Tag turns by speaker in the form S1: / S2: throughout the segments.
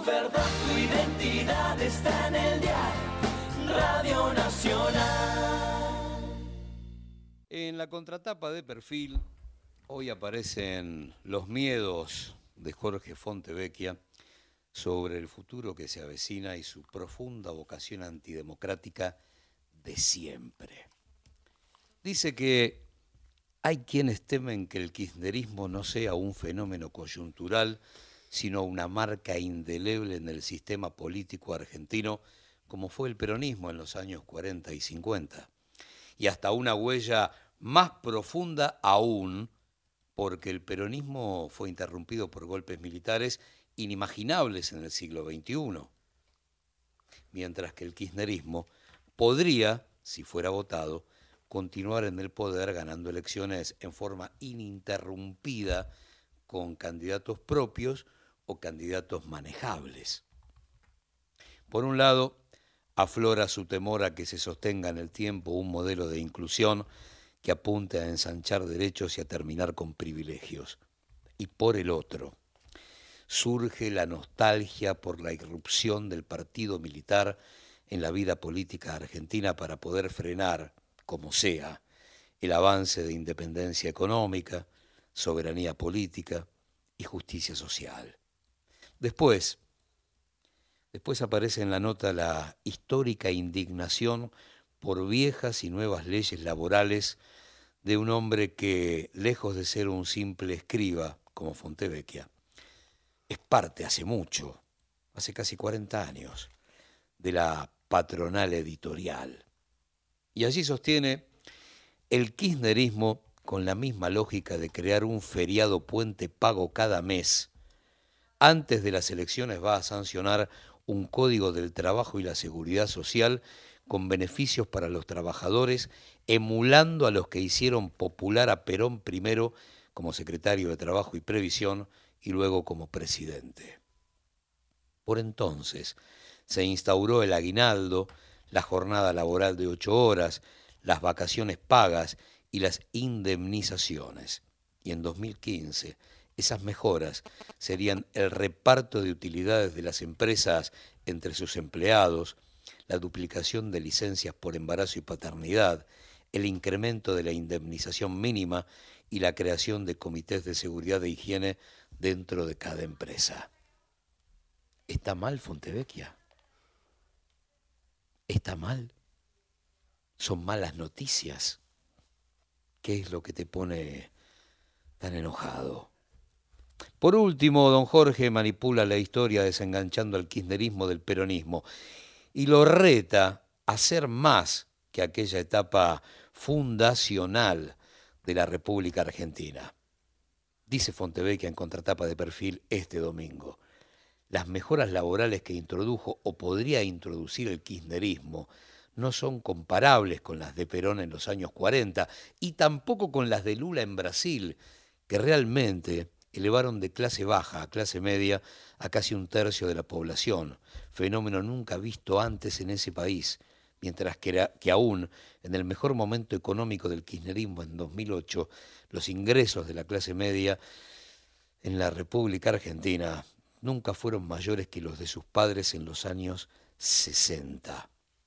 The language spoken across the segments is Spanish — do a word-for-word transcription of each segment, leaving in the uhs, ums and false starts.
S1: verdad, tu identidad está en el dial, Radio Nacional.
S2: En la contratapa de Perfil, hoy aparecen los miedos de Jorge Fontevecchia sobre el futuro que se avecina y su profunda vocación antidemocrática de siempre. Dice que hay quienes temen que el kirchnerismo no sea un fenómeno coyuntural, sino una marca indeleble en el sistema político argentino, como fue el peronismo en los años cuarenta y cincuenta, y hasta una huella más profunda aún, porque el peronismo fue interrumpido por golpes militares inimaginables en el siglo veintiuno, mientras que el kirchnerismo podría, si fuera votado, continuar en el poder ganando elecciones en forma ininterrumpida con candidatos propios o candidatos manejables. Por un lado, aflora su temor a que se sostenga en el tiempo un modelo de inclusión que apunte a ensanchar derechos y a terminar con privilegios. Y por el otro, surge la nostalgia por la irrupción del partido militar en la vida política argentina para poder frenar, como sea, el avance de independencia económica, soberanía política y justicia social. Después, después aparece en la nota la histórica indignación por viejas y nuevas leyes laborales de un hombre que, lejos de ser un simple escriba, como Fontevecchia, es parte hace mucho, hace casi cuarenta años, de la patronal editorial. Y allí sostiene: el kirchnerismo, con la misma lógica de crear un feriado puente pago cada mes, antes de las elecciones va a sancionar un código del trabajo y la seguridad social con beneficios para los trabajadores, emulando a los que hicieron popular a Perón primero como secretario de Trabajo y Previsión y luego como presidente. Por entonces se instauró el aguinaldo, la jornada laboral de ocho horas, las vacaciones pagas y las indemnizaciones. Y en dos mil quince esas mejoras serían el reparto de utilidades de las empresas entre sus empleados, la duplicación de licencias por embarazo y paternidad, el incremento de la indemnización mínima y la creación de comités de seguridad e higiene dentro de cada empresa. ¿Está mal Fontevecchia? ¿Está mal? ¿Son malas noticias? ¿Qué es lo que te pone tan enojado? Por último, don Jorge manipula la historia desenganchando al kirchnerismo del peronismo y lo reta a ser más que aquella etapa fundacional de la República Argentina. Dice Fontevecchia en contratapa de Perfil este domingo: las mejoras laborales que introdujo o podría introducir el kirchnerismo no son comparables con las de Perón en los años cuarenta y tampoco con las de Lula en Brasil, que realmente elevaron de clase baja a clase media a casi un tercio de la población, fenómeno nunca visto antes en ese país, mientras que, era, que aún en el mejor momento económico del kirchnerismo en dos mil ocho, los ingresos de la clase media en la República Argentina nunca fueron mayores que los de sus padres en los años sesenta.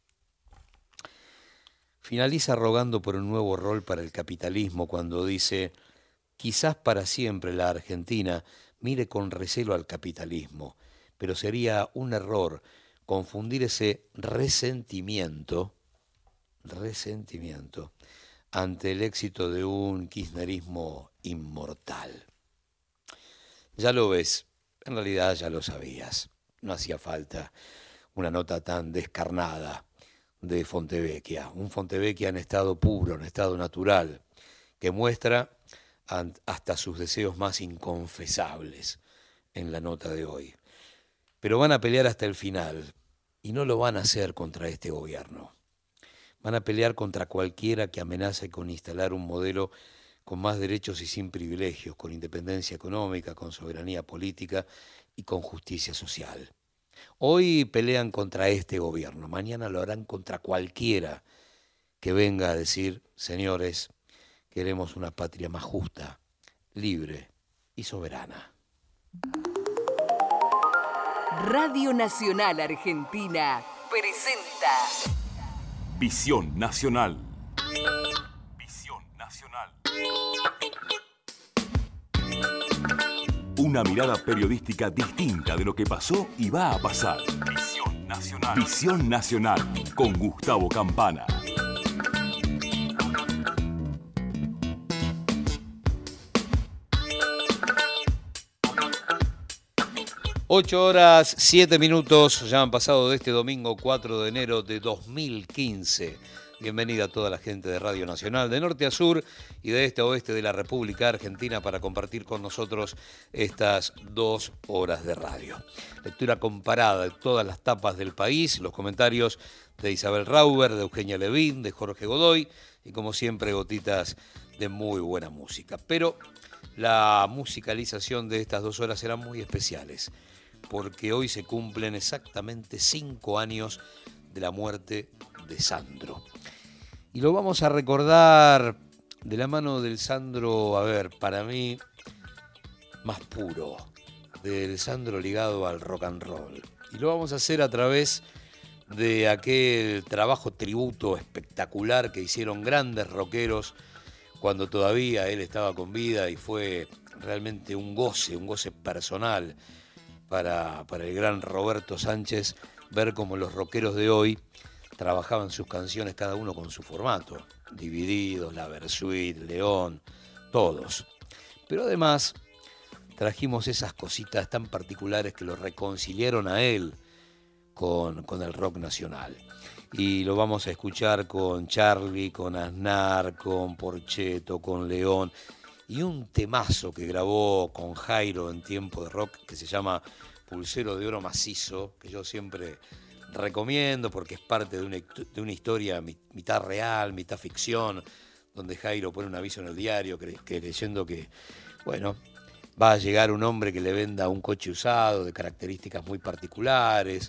S2: Finaliza rogando por un nuevo rol para el capitalismo cuando dice: quizás para siempre la Argentina mire con recelo al capitalismo, pero sería un error confundir ese resentimiento, resentimiento ante el éxito de un kirchnerismo inmortal. Ya lo ves, en realidad ya lo sabías, no hacía falta una nota tan descarnada de Fontevecchia, un Fontevecchia en estado puro, en estado natural, que muestra hasta sus deseos más inconfesables en la nota de hoy. Pero van a pelear hasta el final, y no lo van a hacer contra este gobierno. Van a pelear contra cualquiera que amenace con instalar un modelo con más derechos y sin privilegios, con independencia económica, con soberanía política y con justicia social. Hoy pelean contra este gobierno, mañana lo harán contra cualquiera que venga a decir: señores, queremos una patria más justa, libre y soberana.
S3: Radio Nacional Argentina presenta
S4: Visión Nacional. Visión Nacional. Una mirada periodística distinta de lo que pasó y va a pasar. Visión Nacional. Visión Nacional con Gustavo Campana.
S2: Ocho horas, siete minutos, ya han pasado de este domingo cuatro de enero de dos mil quince. Bienvenida a toda la gente de Radio Nacional, de norte a sur y de este a oeste de la República Argentina para compartir con nosotros estas dos horas de radio. Lectura comparada de todas las tapas del país, los comentarios de Isabel Rauber, de Eugenia Levín, de Jorge Godoy y como siempre gotitas de muy buena música. Pero la musicalización de estas dos horas serán muy especiales, porque hoy se cumplen exactamente cinco años de la muerte de Sandro. Y lo vamos a recordar de la mano del Sandro, a ver, para mí, más puro, del Sandro ligado al rock and roll. Y lo vamos a hacer a través de aquel trabajo tributo espectacular que hicieron grandes rockeros cuando todavía él estaba con vida, y fue realmente un goce, un goce personal para, para el gran Roberto Sánchez ver cómo los rockeros de hoy trabajaban sus canciones cada uno con su formato, Divididos, La Versuit, León, todos. Pero además trajimos esas cositas tan particulares que lo reconciliaron a él con, con el rock nacional. Y lo vamos a escuchar con Charlie, con Aznar, con Porcheto, con León, y un temazo que grabó con Jairo en tiempo de rock que se llama Pulsero de Oro Macizo, que yo siempre recomiendo porque es parte de una, de una historia mitad real, mitad ficción, donde Jairo pone un aviso en el diario que, que leyendo que, bueno, va a llegar un hombre que le venda un coche usado de características muy particulares.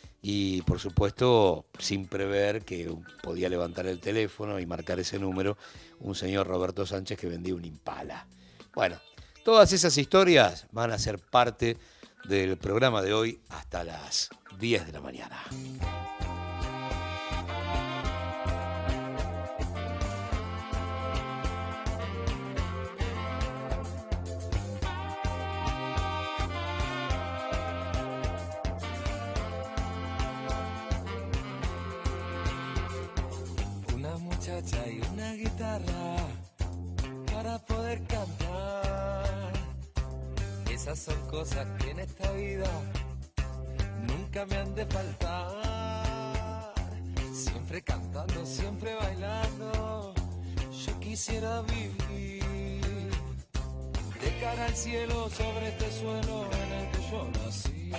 S2: Y por supuesto, sin prever que podía levantar el teléfono y marcar ese número, un señor Roberto Sánchez que vendía un Impala. Bueno, todas esas historias van a ser parte del programa de hoy hasta las diez de la mañana.
S1: Y una guitarra para poder cantar. Esas son cosas que en esta vida nunca me han de faltar. Siempre cantando, siempre bailando, yo quisiera vivir de cara al cielo sobre este suelo en el que yo nací.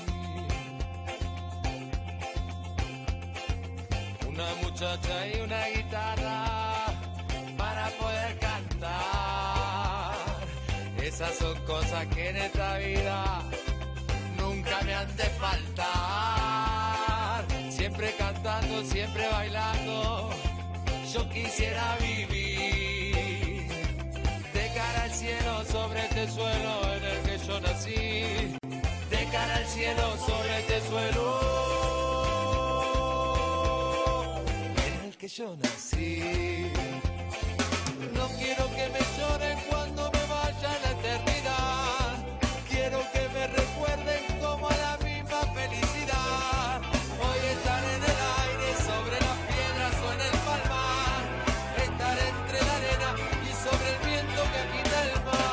S1: Una muchacha y una guitarra para poder cantar. Esas son cosas que en esta vida nunca me han de faltar. Siempre cantando, siempre bailando, yo quisiera vivir de cara al cielo sobre este suelo en el que yo nací. De cara al cielo sobre este suelo que yo nací. No quiero que me lloren cuando me vaya a la eternidad. Quiero que me recuerden como a la misma felicidad. Hoy estar en el aire, sobre las piedras o en el palmar. Estar entre la arena y sobre el viento que agita el mar.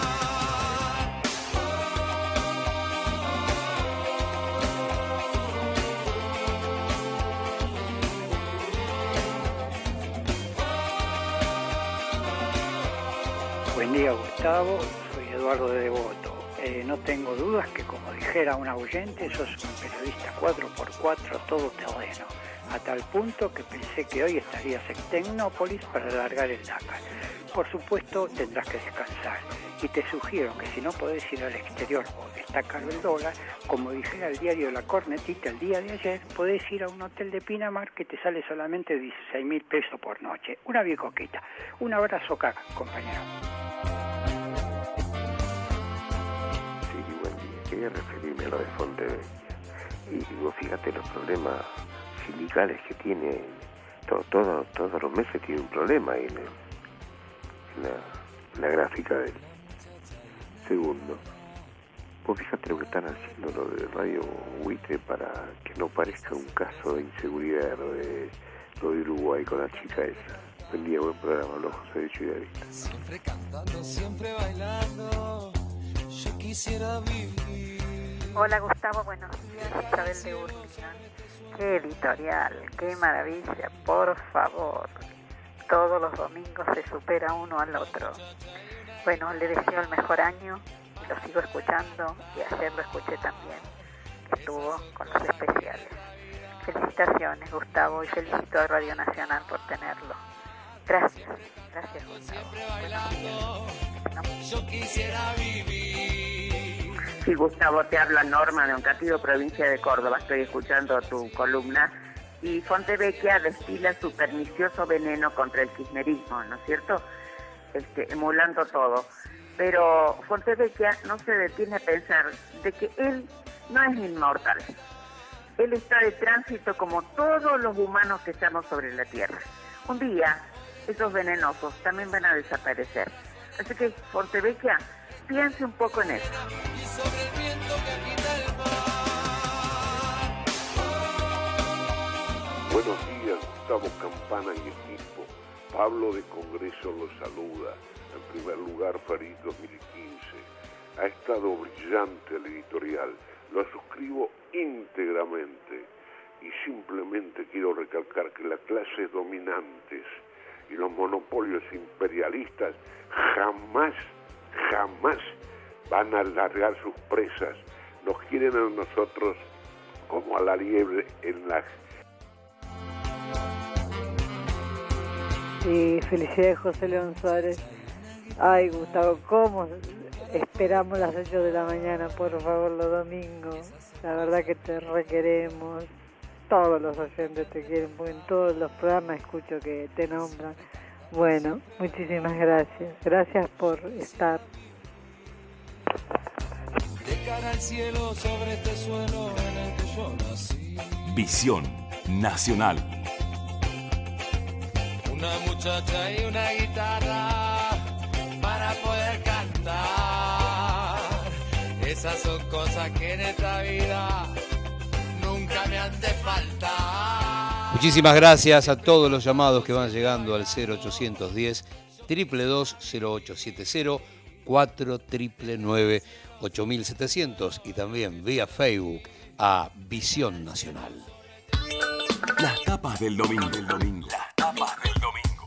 S5: Buen día, Gustavo, soy Eduardo de Devoto. Eh, no tengo dudas que, como dijera un oyente, sos un periodista cuatro por cuatro todoterreno, a tal punto que pensé que hoy estarías en Tecnópolis para largar el Dakar. Por supuesto, tendrás que descansar, y te sugiero que si no podés ir al exterior porque está caro el dólar, como dijera el diario La Cornetita el día de ayer, podés ir a un hotel de Pinamar que te sale solamente dieciséis mil pesos por noche. Una bien coqueta. Un abrazo acá, compañero.
S6: Sí, buen día. Quería referirme a lo de Fontevecchia. Y vos fíjate los problemas sindicales que tiene, todo, todo, todos los meses tiene un problema ahí en, el, en, la, en la gráfica del segundo. Vos fíjate lo que están haciendo lo de Radio Buitre para que no parezca un caso de inseguridad lo de, lo de Uruguay con la chica esa. Buen día, buen programa, los José de Chuydavista.
S1: Siempre cantando, siempre bailando, yo quisiera vivir.
S7: Hola Gustavo, buenos días, Isabel de Urlingan. Qué editorial, qué maravilla, por favor. Todos los domingos se supera uno al otro. Bueno, le deseo el mejor año y lo sigo escuchando y ayer lo escuché también, que estuvo con los especiales. Felicitaciones Gustavo y felicito a Radio Nacional por tenerlo. Gracias, gracias Gustavo.
S1: Yo quisiera vivir.
S8: Sí, Gustavo, te habla Norma de Oncativo, provincia de Córdoba. Estoy escuchando tu columna. Y Fontevecchia destila su pernicioso veneno contra el kirchnerismo, ¿no es cierto? Este, emulando todo. Pero Fontevecchia no se detiene a pensar de que él no es inmortal. Él está de tránsito como todos los humanos que estamos sobre la Tierra. Un día, esos venenosos también van a desaparecer. Así que, Fontevecchia, piense un poco en eso.
S1: Y sobre el viento que agita el mar.
S9: Buenos días, Gustavo Campana y equipo. Pablo de Congreso los saluda. En primer lugar, Farid dos mil quince. Ha estado brillante el editorial. Lo suscribo íntegramente. Y simplemente quiero recalcar que las clases dominantes y los monopolios imperialistas jamás, jamás van a alargar sus presas. Nos quieren a nosotros como a la liebre en la...
S10: Sí, felicidades José León Suárez. Ay, Gustavo, ¿cómo esperamos las ocho de la mañana, por favor, los domingos? La verdad que te requeremos. Todos los oyentes te quieren, porque en todos los programas escucho que te nombran. Bueno, muchísimas gracias. Gracias por estar.
S1: De cara al cielo sobre este suelo en el que yo nací.
S4: Visión Nacional.
S1: Una muchacha y una guitarra para poder cantar. Esas son cosas que en esta vida nunca me han de faltar.
S2: Muchísimas gracias a todos los llamados que van llegando al cero ochocientos diez, dos dos cero ocho siete cero, cuatro nueve nueve ocho mil setecientos y también vía Facebook a Visión Nacional.
S4: Las tapas del domingo. Del domingo. Las tapas del domingo.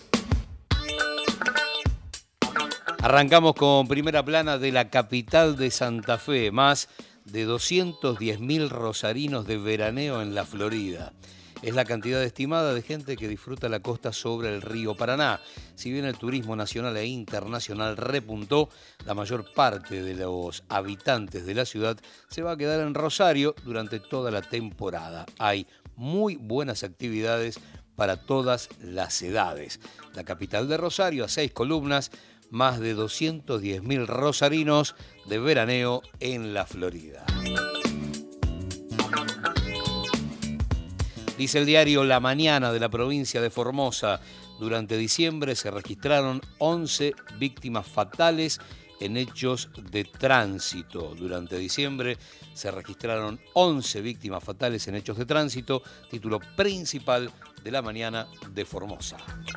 S2: Arrancamos con primera plana de la capital de Santa Fe, más de doscientos diez mil rosarinos de veraneo en la Florida. Es la cantidad estimada de gente que disfruta la costa sobre el río Paraná. Si bien el turismo nacional e internacional repuntó, la mayor parte de los habitantes de la ciudad se va a quedar en Rosario durante toda la temporada. Hay muy buenas actividades para todas las edades. La capital de Rosario, a seis columnas, más de doscientos diez mil rosarinos de veraneo en la Florida. Dice el diario La Mañana de la provincia de Formosa, durante diciembre se registraron once víctimas fatales en hechos de tránsito. Durante diciembre se registraron once víctimas fatales en hechos de tránsito, título principal de La Mañana de Formosa.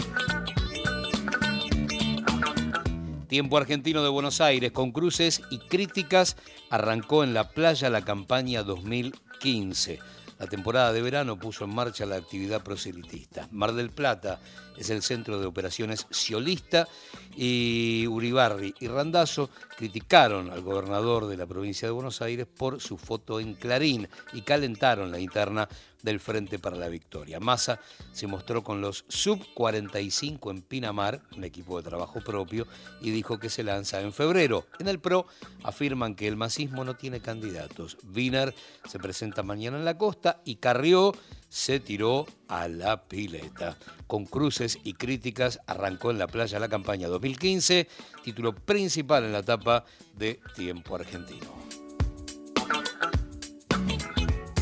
S2: Tiempo Argentino de Buenos Aires, con cruces y críticas, arrancó en la playa la campaña dos mil quince. La temporada de verano puso en marcha la actividad proselitista. Mar del Plata es el centro de operaciones sciolista y Uribarri y Randazzo criticaron al gobernador de la provincia de Buenos Aires por su foto en Clarín y calentaron la interna del Frente para la Victoria. Massa se mostró con los sub cuarenta y cinco en Pinamar, un equipo de trabajo propio, y dijo que se lanza en febrero. En el PRO afirman que el masismo no tiene candidatos. Wiener se presenta mañana en la costa y Carrió se tiró a la pileta. Con cruces y críticas arrancó en la playa la campaña dos mil quince, título principal en la etapa de Tiempo Argentino.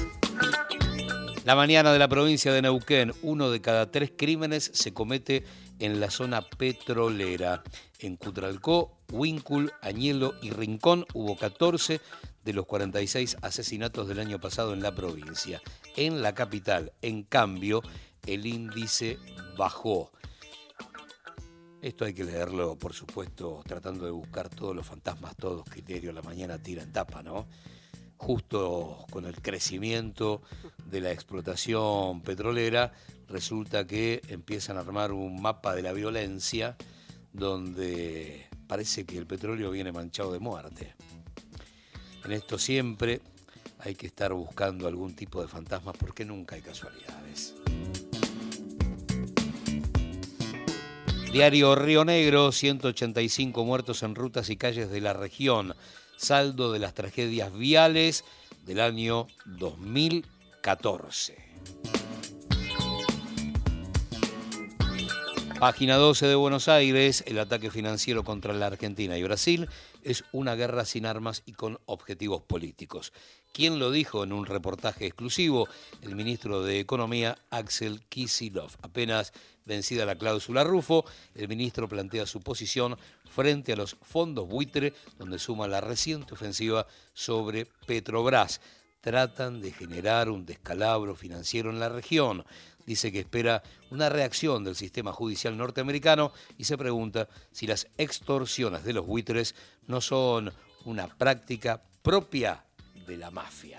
S2: La mañana de la provincia de Neuquén, uno de cada tres crímenes se comete en la zona petrolera. En Cutralcó, Huíncul, Añelo y Rincón hubo catorce de los cuarenta y seis asesinatos del año pasado en la provincia. En la capital, en cambio, el índice bajó. Esto hay que leerlo, por supuesto, tratando de buscar todos los fantasmas, todos que Diario La Mañana tira en tapa, ¿no? Justo con el crecimiento de la explotación petrolera, resulta que empiezan a armar un mapa de la violencia donde parece que el petróleo viene manchado de muerte. En esto siempre hay que estar buscando algún tipo de fantasmas porque nunca hay casualidades. Diario Río Negro, ciento ochenta y cinco muertos en rutas y calles de la región. Saldo de las tragedias viales del año dos mil catorce. Página doce de Buenos Aires, el ataque financiero contra la Argentina y Brasil es una guerra sin armas y con objetivos políticos. ¿Quién lo dijo en un reportaje exclusivo? El ministro de Economía, Axel Kicillof. Apenas vencida la cláusula Rufo, el ministro plantea su posición frente a los fondos buitre, donde suma la reciente ofensiva sobre Petrobras. Tratan de generar un descalabro financiero en la región. Dice que espera una reacción del sistema judicial norteamericano y se pregunta si las extorsiones de los buitres no son una práctica propia de la mafia.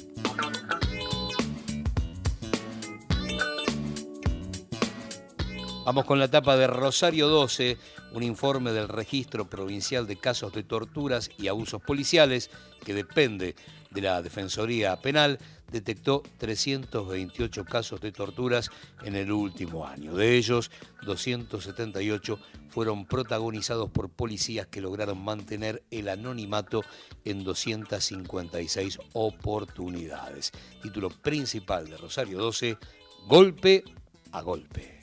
S2: Vamos con la tapa de Rosario doce, un informe del Registro Provincial de Casos de Torturas y Abusos Policiales, que depende de la Defensoría Penal, detectó trescientos veintiocho casos de torturas en el último año. De ellos, doscientos setenta y ocho fueron protagonizados por policías que lograron mantener el anonimato en doscientas cincuenta y seis oportunidades. Título principal de Rosario doce, Golpe a Golpe.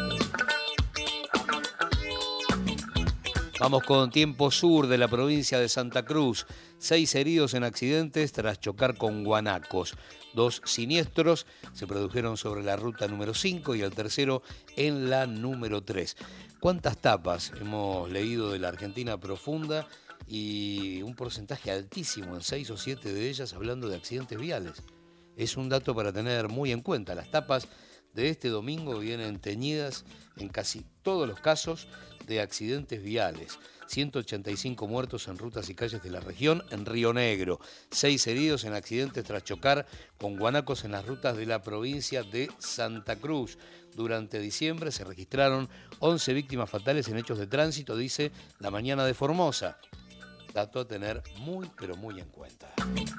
S2: Vamos con Tiempo Sur de la provincia de Santa Cruz. Seis heridos en accidentes tras chocar con guanacos. Dos siniestros se produjeron sobre la ruta número cinco y el tercero en la número tres. ¿Cuántas tapas hemos leído de la Argentina profunda? Y un porcentaje altísimo, en seis o siete de ellas, hablando de accidentes viales. Es un dato para tener muy en cuenta. Las tapas de este domingo vienen teñidas en casi todos los casos de accidentes viales. ciento ochenta y cinco muertos en rutas y calles de la región en Río Negro. Seis heridos en accidentes tras chocar con guanacos en las rutas de la provincia de Santa Cruz. Durante diciembre se registraron once víctimas fatales en hechos de tránsito, dice La Mañana de Formosa. Dato a tener muy, pero muy en cuenta.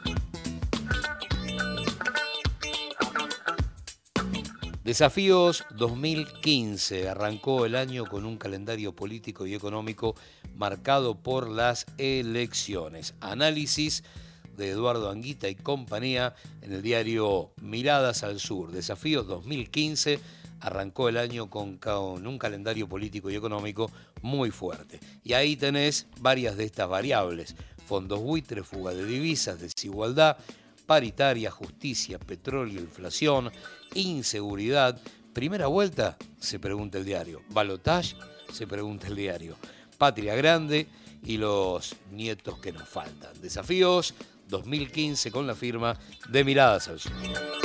S2: Desafíos dos mil quince. Arrancó el año con un calendario político y económico marcado por las elecciones. Análisis de Eduardo Anguita y compañía en el diario Miradas al Sur. Desafíos dos mil quince. Arrancó el año con, con un calendario político y económico muy fuerte. Y ahí tenés varias de estas variables. Fondos buitre, fuga de divisas, desigualdad, paritaria, justicia, petróleo, inflación, inseguridad. Primera vuelta, se pregunta el diario. Balotage, se pregunta el diario. Patria grande y los nietos que nos faltan. Desafíos dos mil quince con la firma de Miradas al Sur.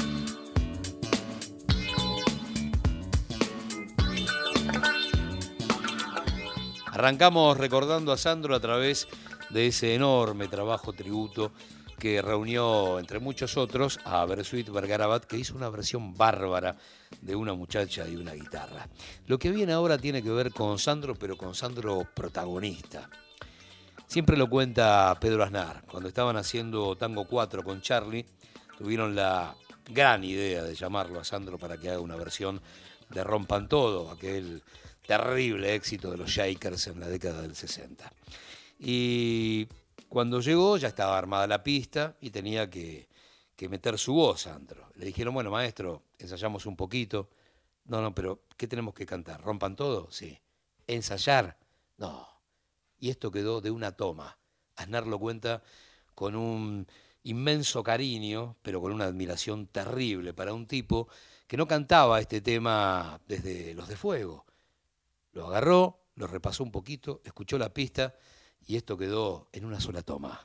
S2: Arrancamos recordando a Sandro a través de ese enorme trabajo tributo que reunió, entre muchos otros, a Bersuit Vergarabat, que hizo una versión bárbara de Una muchacha y una guitarra. Lo que viene ahora tiene que ver con Sandro, pero con Sandro protagonista. Siempre lo cuenta Pedro Aznar. Cuando estaban haciendo Tango cuatro con Charlie, tuvieron la gran idea de llamarlo a Sandro para que haga una versión de Rompan Todo, aquel terrible éxito de los Shakers en la década del sesenta. Y cuando llegó ya estaba armada la pista y tenía que, que meter su voz, Sandro. Le dijeron, bueno, maestro, ensayamos un poquito. No, no, pero ¿qué tenemos que cantar? ¿Rompan Todo? Sí. ¿Ensayar? No. Y esto quedó de una toma. Aznar lo cuenta con un inmenso cariño, pero con una admiración terrible para un tipo que no cantaba este tema desde Los de Fuego. Lo agarró, lo repasó un poquito, escuchó la pista y esto quedó en una sola toma.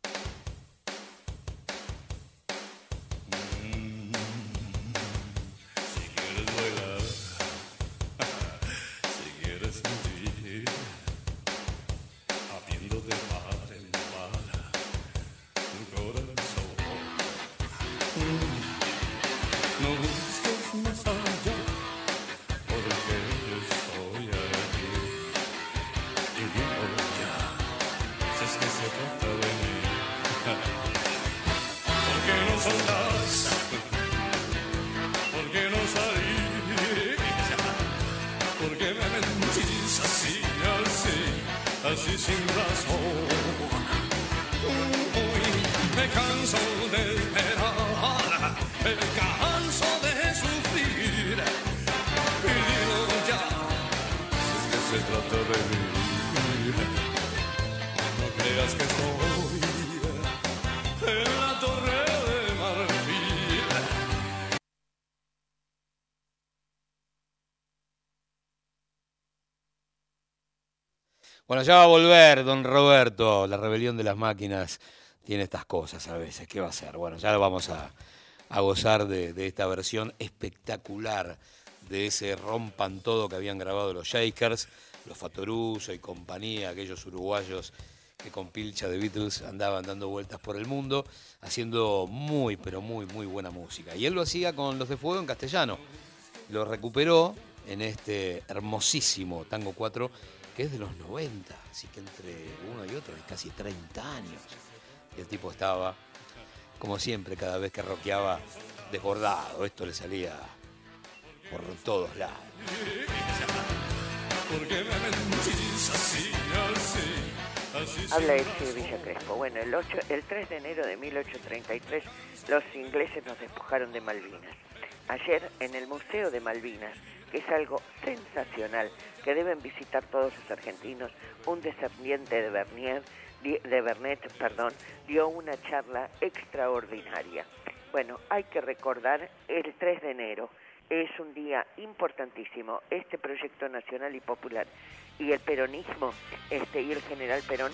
S11: Así sin razón, uy, me canso de esperar, me canso de sufrir, y digo ya, si es que se trata de mí, no creas que estoy en la torre de marfil.
S2: Bueno, ya va a volver, don Roberto. La rebelión de las máquinas tiene estas cosas a veces. ¿Qué va a hacer? Bueno, ya lo vamos a, a gozar de, de esta versión espectacular de ese Rompan Todo que habían grabado los Shakers, los Fatoruso y compañía, aquellos uruguayos que con pilcha de Beatles andaban dando vueltas por el mundo, haciendo muy, pero muy, muy buena música. Y él lo hacía con Los de Fuego en castellano. Lo recuperó en este hermosísimo Tango cuatro, que es de los noventa, así que entre uno y otro hay casi treinta años. Y el tipo estaba, como siempre, cada vez que rockeaba, desbordado. Esto le salía por todos lados.
S12: Habla este Villa Crespo. Bueno, el, ocho, el tres de enero de mil ochocientos treinta y tres los ingleses nos despojaron de Malvinas. Ayer, en el Museo de Malvinas, que es algo sensacional, que deben visitar todos los argentinos, un descendiente de Bernier, de Bernet, perdón, dio una charla extraordinaria. Bueno, hay que recordar el tres de enero, es un día importantísimo, este proyecto nacional y popular, y el peronismo, este y el general Perón.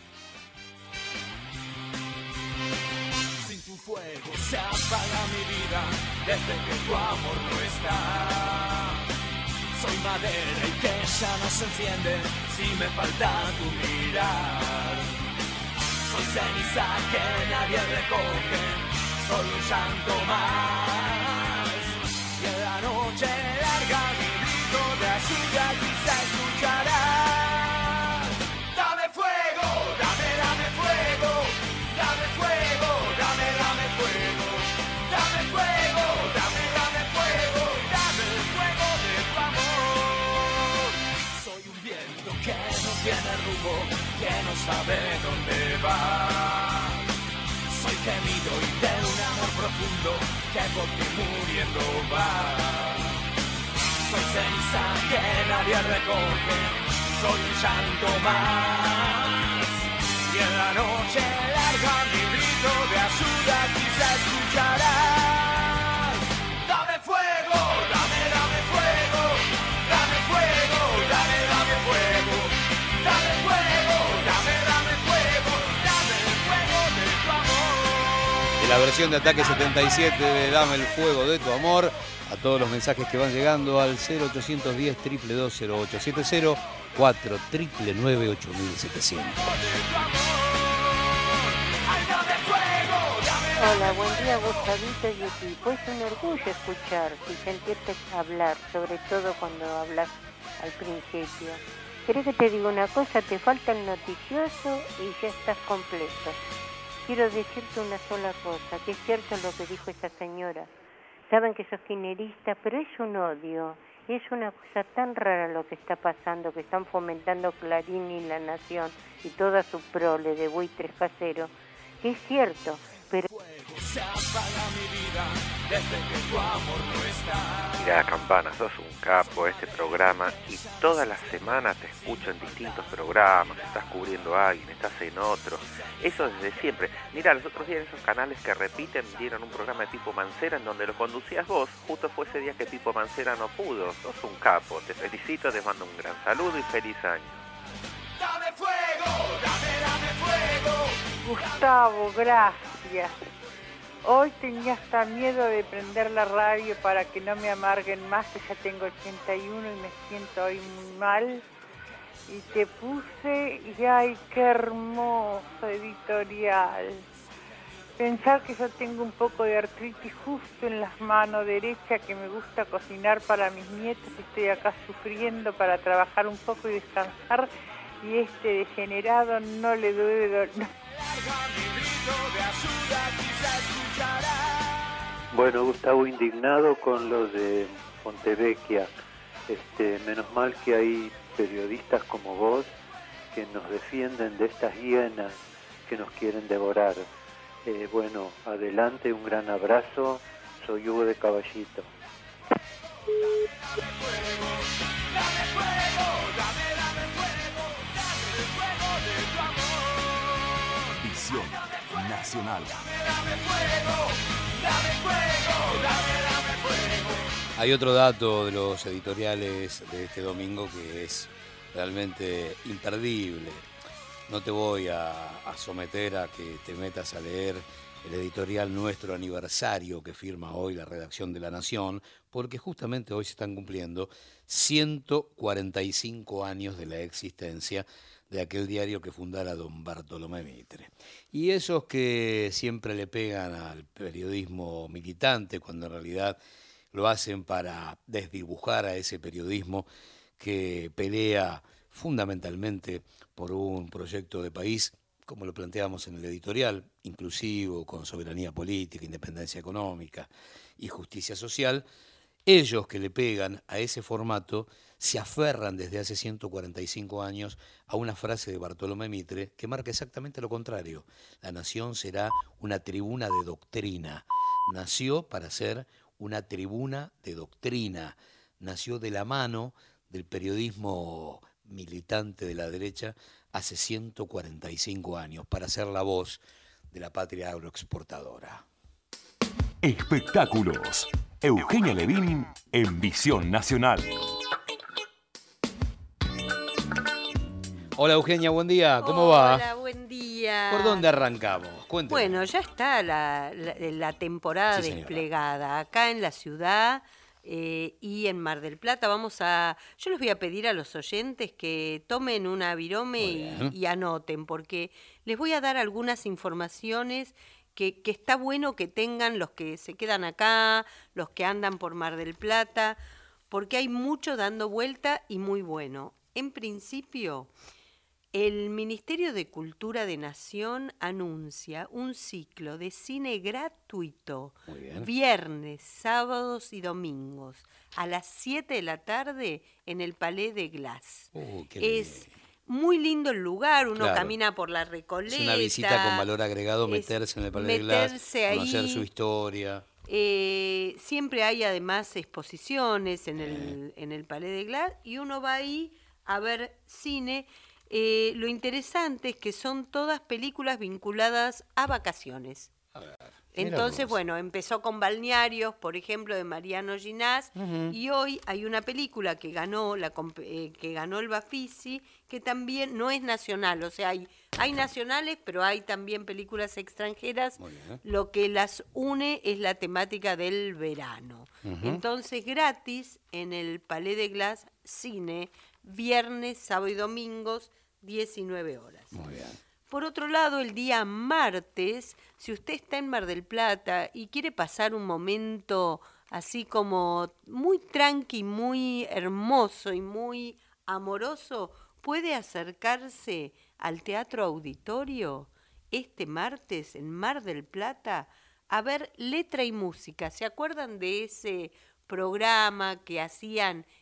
S11: Sin tu fuego se apaga mi vida, desde que tu amor no está. Soy madera y que ya no se enciende si me falta tu mirar. Soy ceniza que nadie recoge, soy un llanto más. Y en la noche larga mi grito de ayuda quizá escucharás. Dame fuego, dame, dame fuego, dame fuego, dame, dame fuego, dame fuego, dame, dame fuego, dame el fuego de tu amor. Soy un viento que no tiene rumbo, que no sabe dónde va. Soy gemido y de un amor profundo que por ti muriendo va. Soy ceniza que nadie recoge, soy un llanto más. Y en la noche larga mi grito de ayuda quizá escucharás. Dame fuego, dame, dame fuego, dame fuego, dame, dame fuego, dame fuego, dame, dame fuego, dame el fuego de tu amor.
S2: De la versión de Ataque setenta y siete de Dame el fuego de tu amor, a todos los mensajes que van llegando al cero ochocientos diez, dos dos dos, cero ocho siete cero, cuatro nueve nueve, ocho siete cero cero.
S13: Hola, buen día Gustavito y equipo. Es un orgullo escucharte y sentirte hablar, sobre todo cuando hablas al principio. ¿Querés que te diga una cosa? Te falta el noticioso y ya estás completo. Quiero decirte una sola cosa, que es cierto lo que dijo esa señora. Saben que sos kirchnerista, pero es un odio. Es una cosa tan rara lo que está pasando, que están fomentando Clarín y La Nación y toda su prole de buitres caseros, que es cierto, pero
S11: Se apaga mi vida desde que tu amor no está.
S6: Mirá, Campana, sos un capo de este programa y todas las semanas te escucho en distintos programas, estás cubriendo a alguien, estás en otro, eso desde siempre. Mirá, los otros días esos canales que repiten dieron un programa de Pipo Mancera en donde lo conducías vos, justo fue ese día que Pipo Mancera no pudo, sos un capo, te felicito, te mando un gran saludo y feliz año.
S11: Dame fuego, dame, dame fuego.
S13: Gustavo, gracias. Hoy tenía hasta miedo de prender la radio para que no me amarguen más, que ya tengo ochenta y uno y me siento hoy muy mal. Y te puse, y ay, qué hermoso editorial. Pensar que yo tengo un poco de artritis justo en las manos derechas, que me gusta cocinar para mis nietos, y estoy acá sufriendo para trabajar un poco y descansar, y este degenerado no le debe doler.
S14: Bueno, Gustavo, indignado con lo de Fontevecchia. Este, menos mal que hay periodistas como vos que nos defienden de estas hienas que nos quieren devorar. Eh, bueno, adelante, un gran abrazo. Soy Hugo de Caballito.
S4: Visión Nacional.
S2: Hay otro dato de los editoriales de este domingo que es realmente imperdible. No te voy a, a someter a que te metas a leer el editorial Nuestro Aniversario que firma hoy la redacción de La Nación, porque justamente hoy se están cumpliendo ciento cuarenta y cinco años de la existencia de aquel diario que fundara don Bartolomé Mitre. Y esos que siempre le pegan al periodismo militante, cuando en realidad lo hacen para desdibujar a ese periodismo que pelea fundamentalmente por un proyecto de país, como lo planteamos en el editorial, inclusivo, con soberanía política, independencia económica y justicia social. Ellos que le pegan a ese formato se aferran desde hace ciento cuarenta y cinco años a una frase de Bartolomé Mitre que marca exactamente lo contrario. La nación será una tribuna de doctrina. Nació para ser una tribuna de doctrina. Nació de la mano del periodismo militante de la derecha hace ciento cuarenta y cinco años para ser la voz de la patria agroexportadora.
S4: Espectáculos. Eugenia Levin en Visión Nacional.
S2: Hola Eugenia, buen día, ¿cómo va?
S15: Hola, buen día.
S2: ¿Por dónde arrancamos? Cuénteme.
S15: Bueno, ya está la, la, la temporada
S2: Sí,
S15: desplegada acá en la ciudad eh, y en Mar del Plata. Vamos a, yo les voy a pedir a los oyentes que tomen una virome y, y anoten, porque les voy a dar algunas informaciones que, que está bueno que tengan los que se quedan acá, los que andan por Mar del Plata, porque hay mucho dando vuelta y muy bueno. En principio, el Ministerio de Cultura de Nación anuncia un ciclo de cine gratuito, viernes, sábados y domingos, a las siete de la tarde en el Palais de Glass.
S2: Uh, qué
S15: es muy lindo el lugar, uno
S2: Claro.
S15: camina por la Recoleta.
S2: Es una visita con valor agregado,
S15: es
S2: meterse en el Palais de Glass,
S15: meterse ahí.
S2: conocer su historia.
S15: Eh, siempre hay además exposiciones en el, en el Palais de Glass y uno va ahí a ver cine. Eh, lo interesante es que son todas películas vinculadas a vacaciones.
S2: A ver,
S15: Entonces, bueno, empezó con Balnearios, por ejemplo, de Mariano Ginás,
S2: Ujú.
S15: y hoy hay una película que ganó la comp- eh, que ganó el Bafisi, que también no es nacional, o sea, hay, hay nacionales, pero hay también películas extranjeras. Lo que las une es la temática del verano.
S16: Ujú.
S15: Entonces, gratis en el Palais de Glass, cine, viernes, sábado y domingos, diecinueve horas.
S2: Muy bien.
S15: Por otro lado, el día martes, si usted está en Mar del Plata y quiere pasar un momento así como muy tranqui, muy hermoso y muy amoroso, puede acercarse al Teatro Auditorio este martes en Mar del Plata a ver Letra y Música. ¿Se acuerdan de ese programa que hacían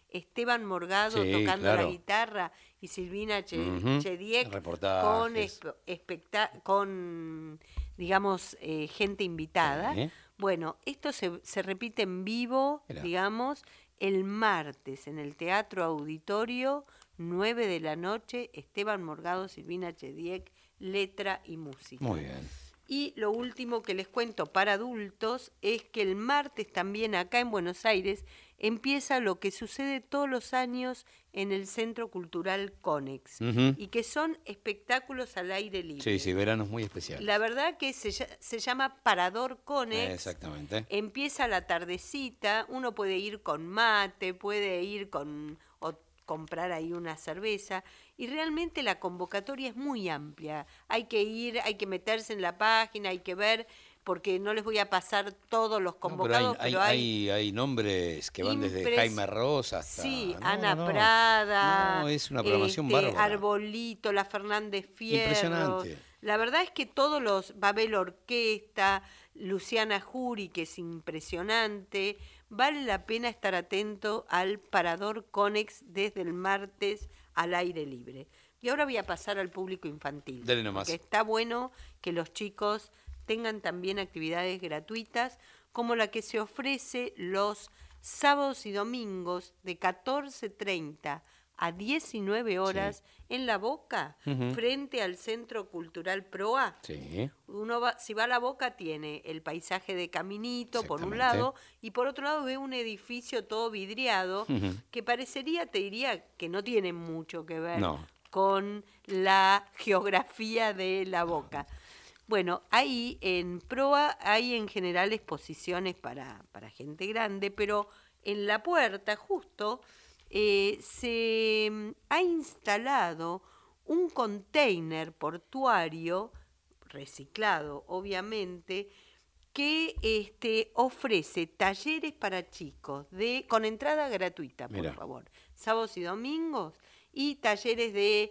S15: Esteban Morgado
S2: Sí,
S15: tocando
S2: claro.
S15: la guitarra y Silvina Che-
S2: Ujú.
S15: Chediek
S2: Reportajes.
S15: con, espe- especta- con digamos, eh, gente invitada.
S2: Sí.
S15: Bueno, esto se, se repite en vivo,
S2: Mirá.
S15: digamos, el martes en el Teatro Auditorio, nueve de la noche, Esteban Morgado, Silvina Chediek, letra y música.
S2: Muy bien.
S15: Y lo último que les cuento para adultos es que el martes también acá en Buenos Aires empieza lo que sucede todos los años en el Centro Cultural Conex,
S2: Ujú.
S15: y que son espectáculos al aire libre.
S2: Sí, sí, verano es muy especial.
S15: La verdad que se, lla- se llama Parador Conex.
S2: Exactamente.
S15: Empieza la tardecita, uno puede ir con mate, puede ir con o comprar ahí una cerveza, y realmente la convocatoria es muy amplia. Hay que ir, hay que meterse en la página, hay que ver, porque no les voy a pasar todos los
S2: No, pero hay,
S15: convocados,
S2: hay,
S15: pero hay,
S2: hay, hay nombres que van desde
S15: Impres-
S2: Jaime Rosa hasta...
S15: sí,
S2: no,
S15: Ana
S2: no.
S15: Prada,
S2: No, es una programación
S15: este,
S2: bárbara.
S15: Arbolito, la Fernández Fierro.
S2: Impresionante.
S15: La verdad es que todos los, va a haber la orquesta, Luciana Jury, que es impresionante. Vale la pena estar atento al Parador Conex desde el martes al aire libre. Y ahora voy a pasar al público infantil.
S2: Dele nomás.
S15: Porque está bueno que los chicos tengan también actividades gratuitas, como la que se ofrece los sábados y domingos de catorce treinta a diecinueve horas en La Boca,
S2: Ujú.
S15: frente al Centro Cultural Proa.
S2: Sí.
S15: Uno va, si va a La Boca, tiene el paisaje de Caminito por un
S2: Exactamente.
S15: lado, y por otro lado ve un edificio todo vidriado,
S2: Ujú.
S15: que parecería, te diría, que no tiene mucho que ver
S2: No.
S15: con la geografía de La Boca. Bueno, ahí en Proa hay en general exposiciones para, para gente grande, pero en la puerta justo eh, se mm, ha instalado un container portuario, reciclado obviamente, que este, ofrece talleres para chicos de con entrada gratuita, por
S2: Mira.
S15: favor, sábados y domingos, y talleres de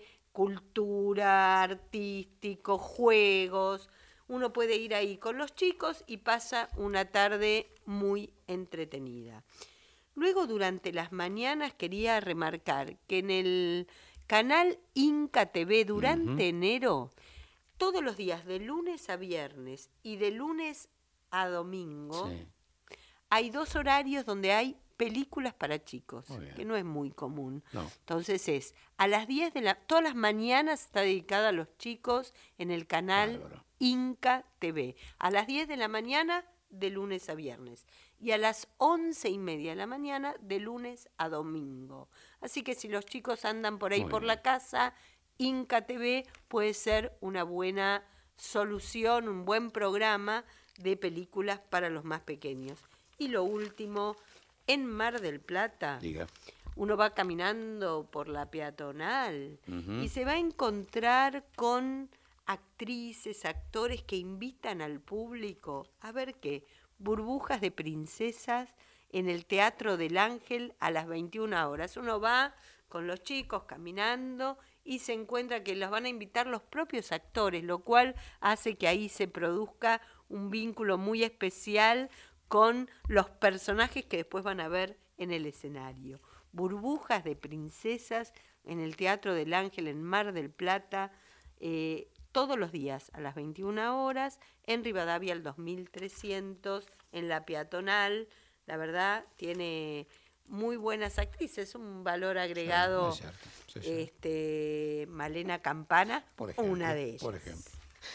S15: cultura, artístico, juegos. Uno puede ir ahí con los chicos y pasa una tarde muy entretenida. Luego, durante las mañanas, quería remarcar que en el canal Inca T V durante
S2: Ujú.
S15: enero, todos los días, de lunes a viernes y de lunes a domingo,
S2: Sí.
S15: hay dos horarios donde hay películas para chicos,
S2: Muy bien.
S15: que no es muy común.
S2: No.
S15: Entonces es a las diez de la... Todas las mañanas está dedicada a los chicos en el canal Inca T V. A las diez de la mañana, de lunes a viernes. Y a las once y media de la mañana, de lunes a domingo. Así que si los chicos andan por ahí
S2: Muy
S15: por
S2: bien.
S15: la casa, Inca T V puede ser una buena solución, un buen programa de películas para los más pequeños. Y lo último, en Mar del Plata,
S2: Diga.
S15: uno va caminando por la peatonal
S2: Ujú.
S15: y se va a encontrar con actrices, actores que invitan al público a ver qué, burbujas de princesas en el Teatro del Ángel a las veintiuna horas. Uno va con los chicos caminando y se encuentra que los van a invitar los propios actores, lo cual hace que ahí se produzca un vínculo muy especial con los personajes que después van a ver en el escenario. Burbujas de princesas en el Teatro del Ángel en Mar del Plata, eh, todos los días a las veintiuna horas, en Rivadavia al dos mil trescientos, en la peatonal. La verdad, tiene muy buenas actrices, un valor agregado.
S2: es cierto, sí, sí.
S15: Este, Malena Campana,
S2: Por ejemplo,
S15: una de ellas.
S2: por ejemplo.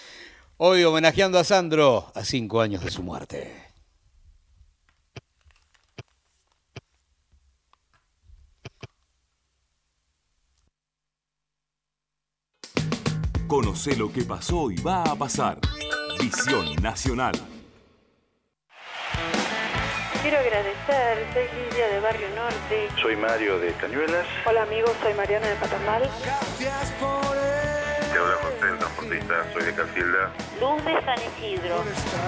S2: Hoy homenajeando a Sandro a cinco años de su muerte.
S4: Conoce lo que pasó y va a pasar. Visión Nacional.
S16: Quiero agradecer, soy Lidia de Barrio Norte.
S17: Soy Mario de Cañuelas.
S16: Hola amigos, soy Mariana de Paternal.
S17: Te habla José, el transportista. Soy de Casilda.
S16: Luz de San Isidro.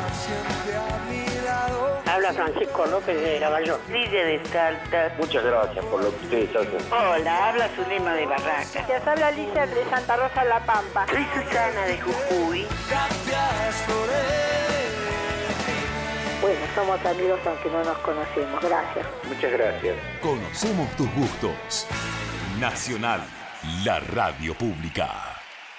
S16: Habla Francisco López de Lavallón.
S18: Lidia de Salta.
S17: Muchas gracias por lo que ustedes hacen.
S18: Hola, habla Zulema de Barraca.
S16: Les habla Alicia de Santa Rosa La Pampa.
S18: Soy Susana de Jujuy.
S16: Bueno,
S10: somos amigos aunque no nos conocemos. Gracias.
S6: Muchas gracias.
S4: Conocemos tus gustos. Nacional, la radio pública.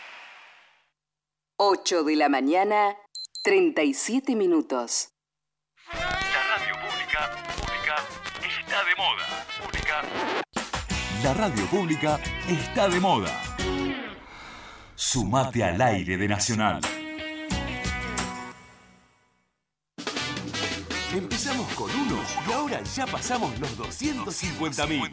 S3: ocho de la mañana, treinta y siete minutos.
S4: La radio pública, pública está de moda. Pública. La radio pública está de moda. Sumate al aire de Nacional. Empezamos con uno y ahora ya pasamos los doscientos cincuenta mil.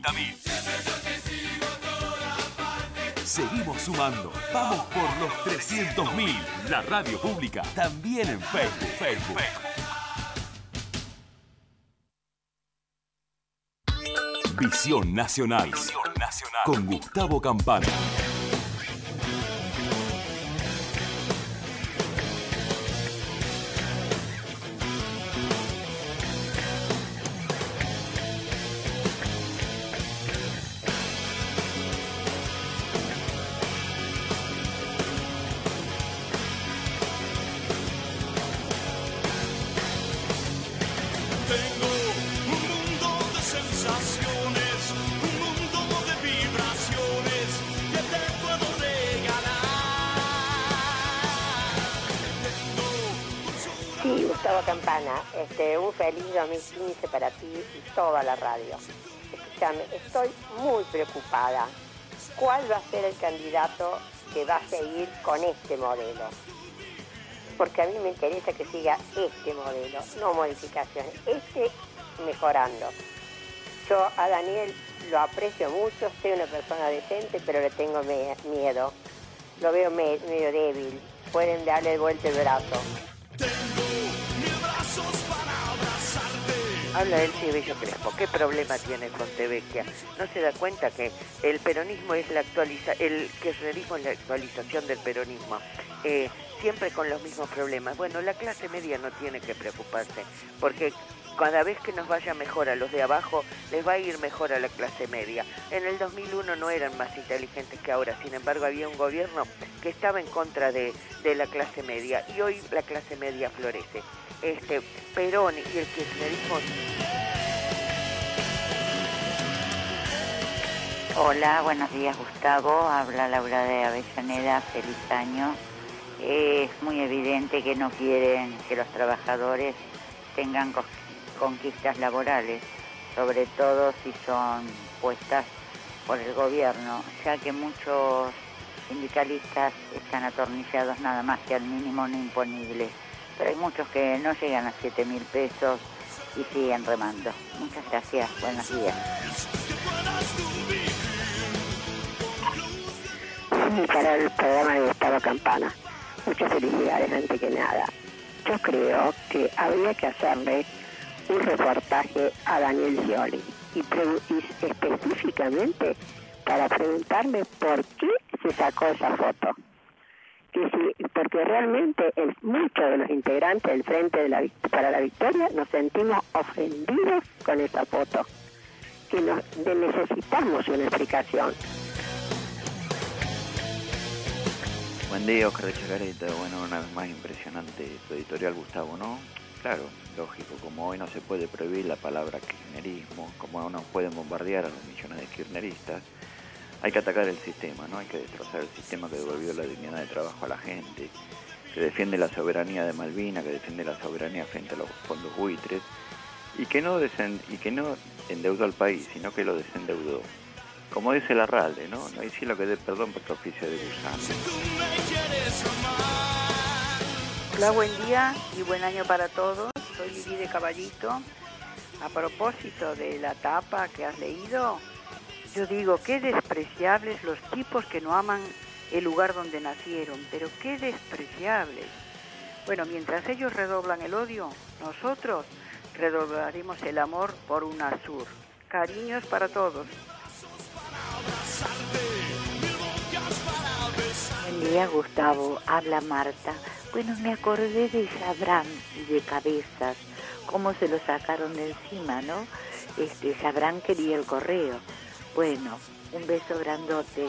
S4: Seguimos sumando. Vamos por los trescientos mil. La radio pública también en Facebook. Facebook. Visión Nacional. Visión Nacional. Con Gustavo Campana.
S13: Campana, este, un feliz dos mil quince para ti y toda la radio. Escúchame, estoy muy preocupada. ¿Cuál va a ser el candidato que va a seguir con este modelo? Porque a mí me interesa que siga este modelo, no modificaciones, este mejorando. Yo a Daniel lo aprecio mucho, soy una persona decente, pero le tengo me- miedo. Lo veo me- medio débil, pueden darle vuelta el brazo.
S12: Habla Elsie Bello Crespo. ¿Qué problema tiene Fontevecchia? ¿No se da cuenta que el peronismo es la actualiza, el kirchnerismo es la actualización del peronismo? Eh, siempre con los mismos problemas. Bueno, la clase media no tiene que preocuparse, porque cada vez que nos vaya mejor a los de abajo, les va a ir mejor a la clase media. En el dos mil uno no eran más inteligentes que ahora, sin embargo había un gobierno que estaba en contra de, de la clase media, y hoy la clase media florece. Este Perón y el kirchnerismo.
S19: Hola, buenos días Gustavo, habla Laura de Avellaneda, feliz año. Es muy evidente que no quieren que los trabajadores tengan co- conquistas laborales, sobre todo si son puestas por el gobierno, ya que muchos sindicalistas están atornillados nada más que al mínimo no imponible. Pero hay muchos que no llegan a siete mil pesos y siguen remando. Muchas gracias, buenos días.
S20: Sí, para el programa de Gustavo Campana. Muchas felicidades antes que nada. Yo creo que habría que hacerle un reportaje a Daniel Scioli y, pre- y específicamente para preguntarle por qué se sacó esa foto. Que si, porque realmente el, muchos de los integrantes del Frente de la, para la Victoria nos sentimos ofendidos con esa foto, que nos, de necesitamos una explicación.
S21: Buen día, Oscar de Chacareta. Bueno, una vez más impresionante tu editorial, Gustavo, ¿no? Claro, lógico, como hoy no se puede prohibir la palabra kirchnerismo, como no pueden bombardear a los millones de kirchneristas, hay que atacar el sistema, ¿no? Hay que destrozar el sistema que devolvió la dignidad de trabajo a la gente, que defiende la soberanía de Malvinas, que defiende la soberanía frente a los fondos buitres, y que no desen, y que no endeudó al país, sino que lo desendeudó. Como dice Larralde, ¿no? No hay cielo que dé perdón por tu oficio de gusano.
S22: Hola, buen día y buen año para todos. Soy Lili de Caballito. A propósito de la tapa que has leído, yo digo, qué despreciables los tipos que no aman el lugar donde nacieron, pero qué despreciables. Bueno, mientras ellos redoblan el odio, nosotros redoblaremos el amor por UNASUR. Cariños para todos.
S19: Buen día Gustavo, habla Marta. Bueno, me acordé de Sabrán y de Cabezas, cómo se lo sacaron de encima, ¿no? Este, Sabrán quería el correo. Bueno, un beso grandote.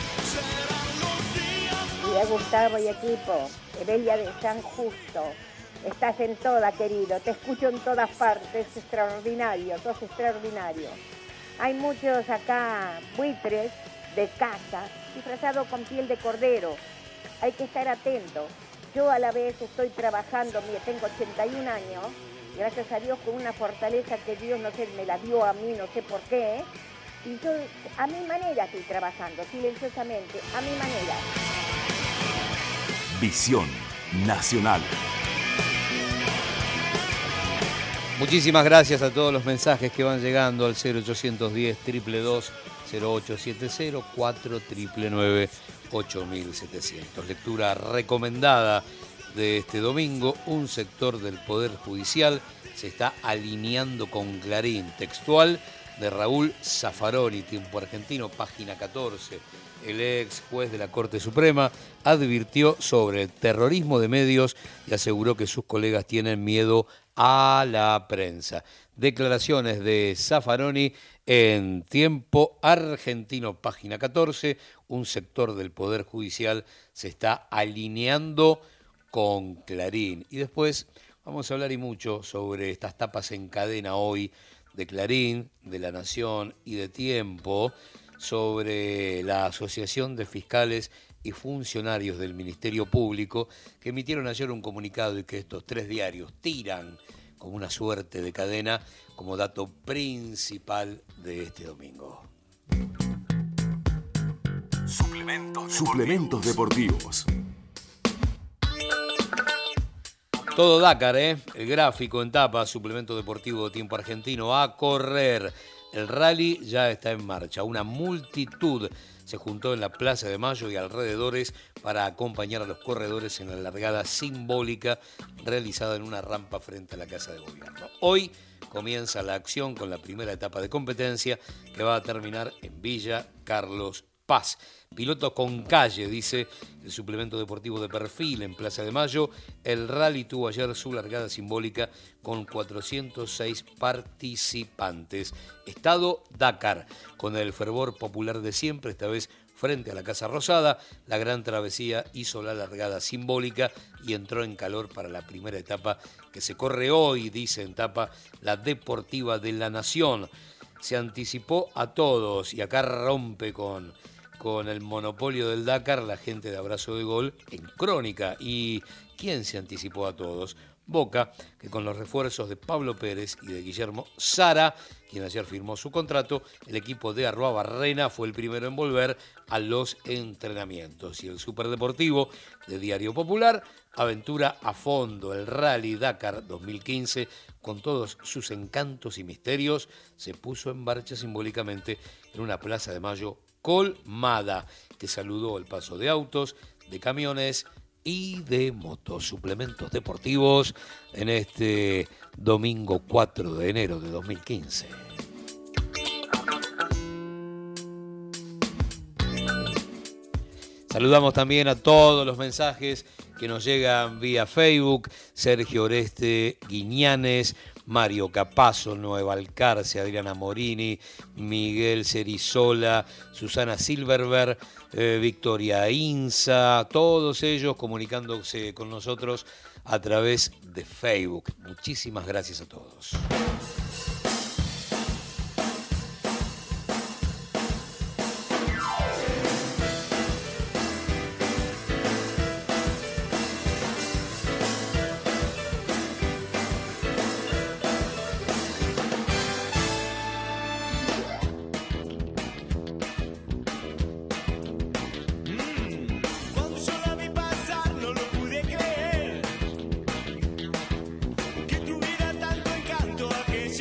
S23: Mira Gustavo y equipo, Evelia de San Justo.
S5: Estás en toda, querido, te escucho en todas partes, es extraordinario, sos extraordinario. Hay muchos acá buitres de caza disfrazados con piel de cordero, hay que estar atento. Yo a la vez estoy trabajando, mire, tengo ochenta y un años, gracias a Dios con una fortaleza que Dios, no sé, me la dio a mí, no sé por qué, y yo a mi manera estoy trabajando, silenciosamente, a mi manera.
S4: Visión Nacional.
S2: Muchísimas gracias a todos los mensajes que van llegando al cero ochocientos diez, dos dos dos, cero ocho siete cero, cuatro nueve nueve, ocho mil setecientos. Lectura recomendada de este domingo. Un sector del Poder Judicial se está alineando con Clarín. Textual de Raúl Zaffaroni, Tiempo Argentino, página catorce. El ex juez de la Corte Suprema advirtió sobre el terrorismo de medios y aseguró que sus colegas tienen miedo a la prensa. Declaraciones de Zaffaroni en Tiempo Argentino, página catorce. Un sector del Poder Judicial se está alineando con Clarín. Y después vamos a hablar y mucho sobre estas tapas en cadena hoy de Clarín, de La Nación y de Tiempo, sobre la Asociación de Fiscales y Funcionarios del Ministerio Público, que emitieron ayer un comunicado y que estos tres diarios tiran como una suerte de cadena como dato principal de este domingo.
S4: Suplementos, Suplementos deportivos.
S2: Todo Dakar, ¿eh? El gráfico en tapa, suplemento deportivo de Tiempo Argentino, a correr. El rally ya está en marcha. Una multitud se juntó en la Plaza de Mayo y alrededores para acompañar a los corredores en la largada simbólica realizada en una rampa frente a la Casa de Gobierno. Hoy comienza la acción con la primera etapa de competencia que va a terminar en Villa Carlos Paz. Piloto con calle, dice el suplemento deportivo de Perfil en Plaza de Mayo. El rally tuvo ayer su largada simbólica con cuatrocientos seis participantes. Estado Dakar, con el fervor popular de siempre, esta vez frente a la Casa Rosada. La Gran Travesía hizo la largada simbólica y entró en calor para la primera etapa que se corre hoy, dice en tapa la Deportiva de La Nación. Se anticipó a todos y acá rompe con... con el monopolio del Dakar, la gente de Abrazo de Gol en Crónica. ¿Y quién se anticipó a todos? Boca, que con los refuerzos de Pablo Pérez y de Guillermo Sara, quien ayer firmó su contrato, el equipo de Arruabarrena fue el primero en volver a los entrenamientos. Y el Superdeportivo de Diario Popular aventura a fondo el Rally Dakar dos mil quince con todos sus encantos y misterios. Se puso en marcha simbólicamente en una Plaza de Mayo colmada, que saludó el paso de autos, de camiones y de motos. Suplementos deportivos en este domingo cuatro de enero de dos mil quince. Saludamos también a todos los mensajes que nos llegan vía Facebook. Sergio Oreste Guiñanes, Mario Capazo, Nueva Alcarce, Adriana Morini, Miguel Cerizola, Susana Silverberg, eh, Victoria Inza, todos ellos comunicándose con nosotros a través de Facebook. Muchísimas gracias a todos.
S11: Que tuviera tanto encanto aquella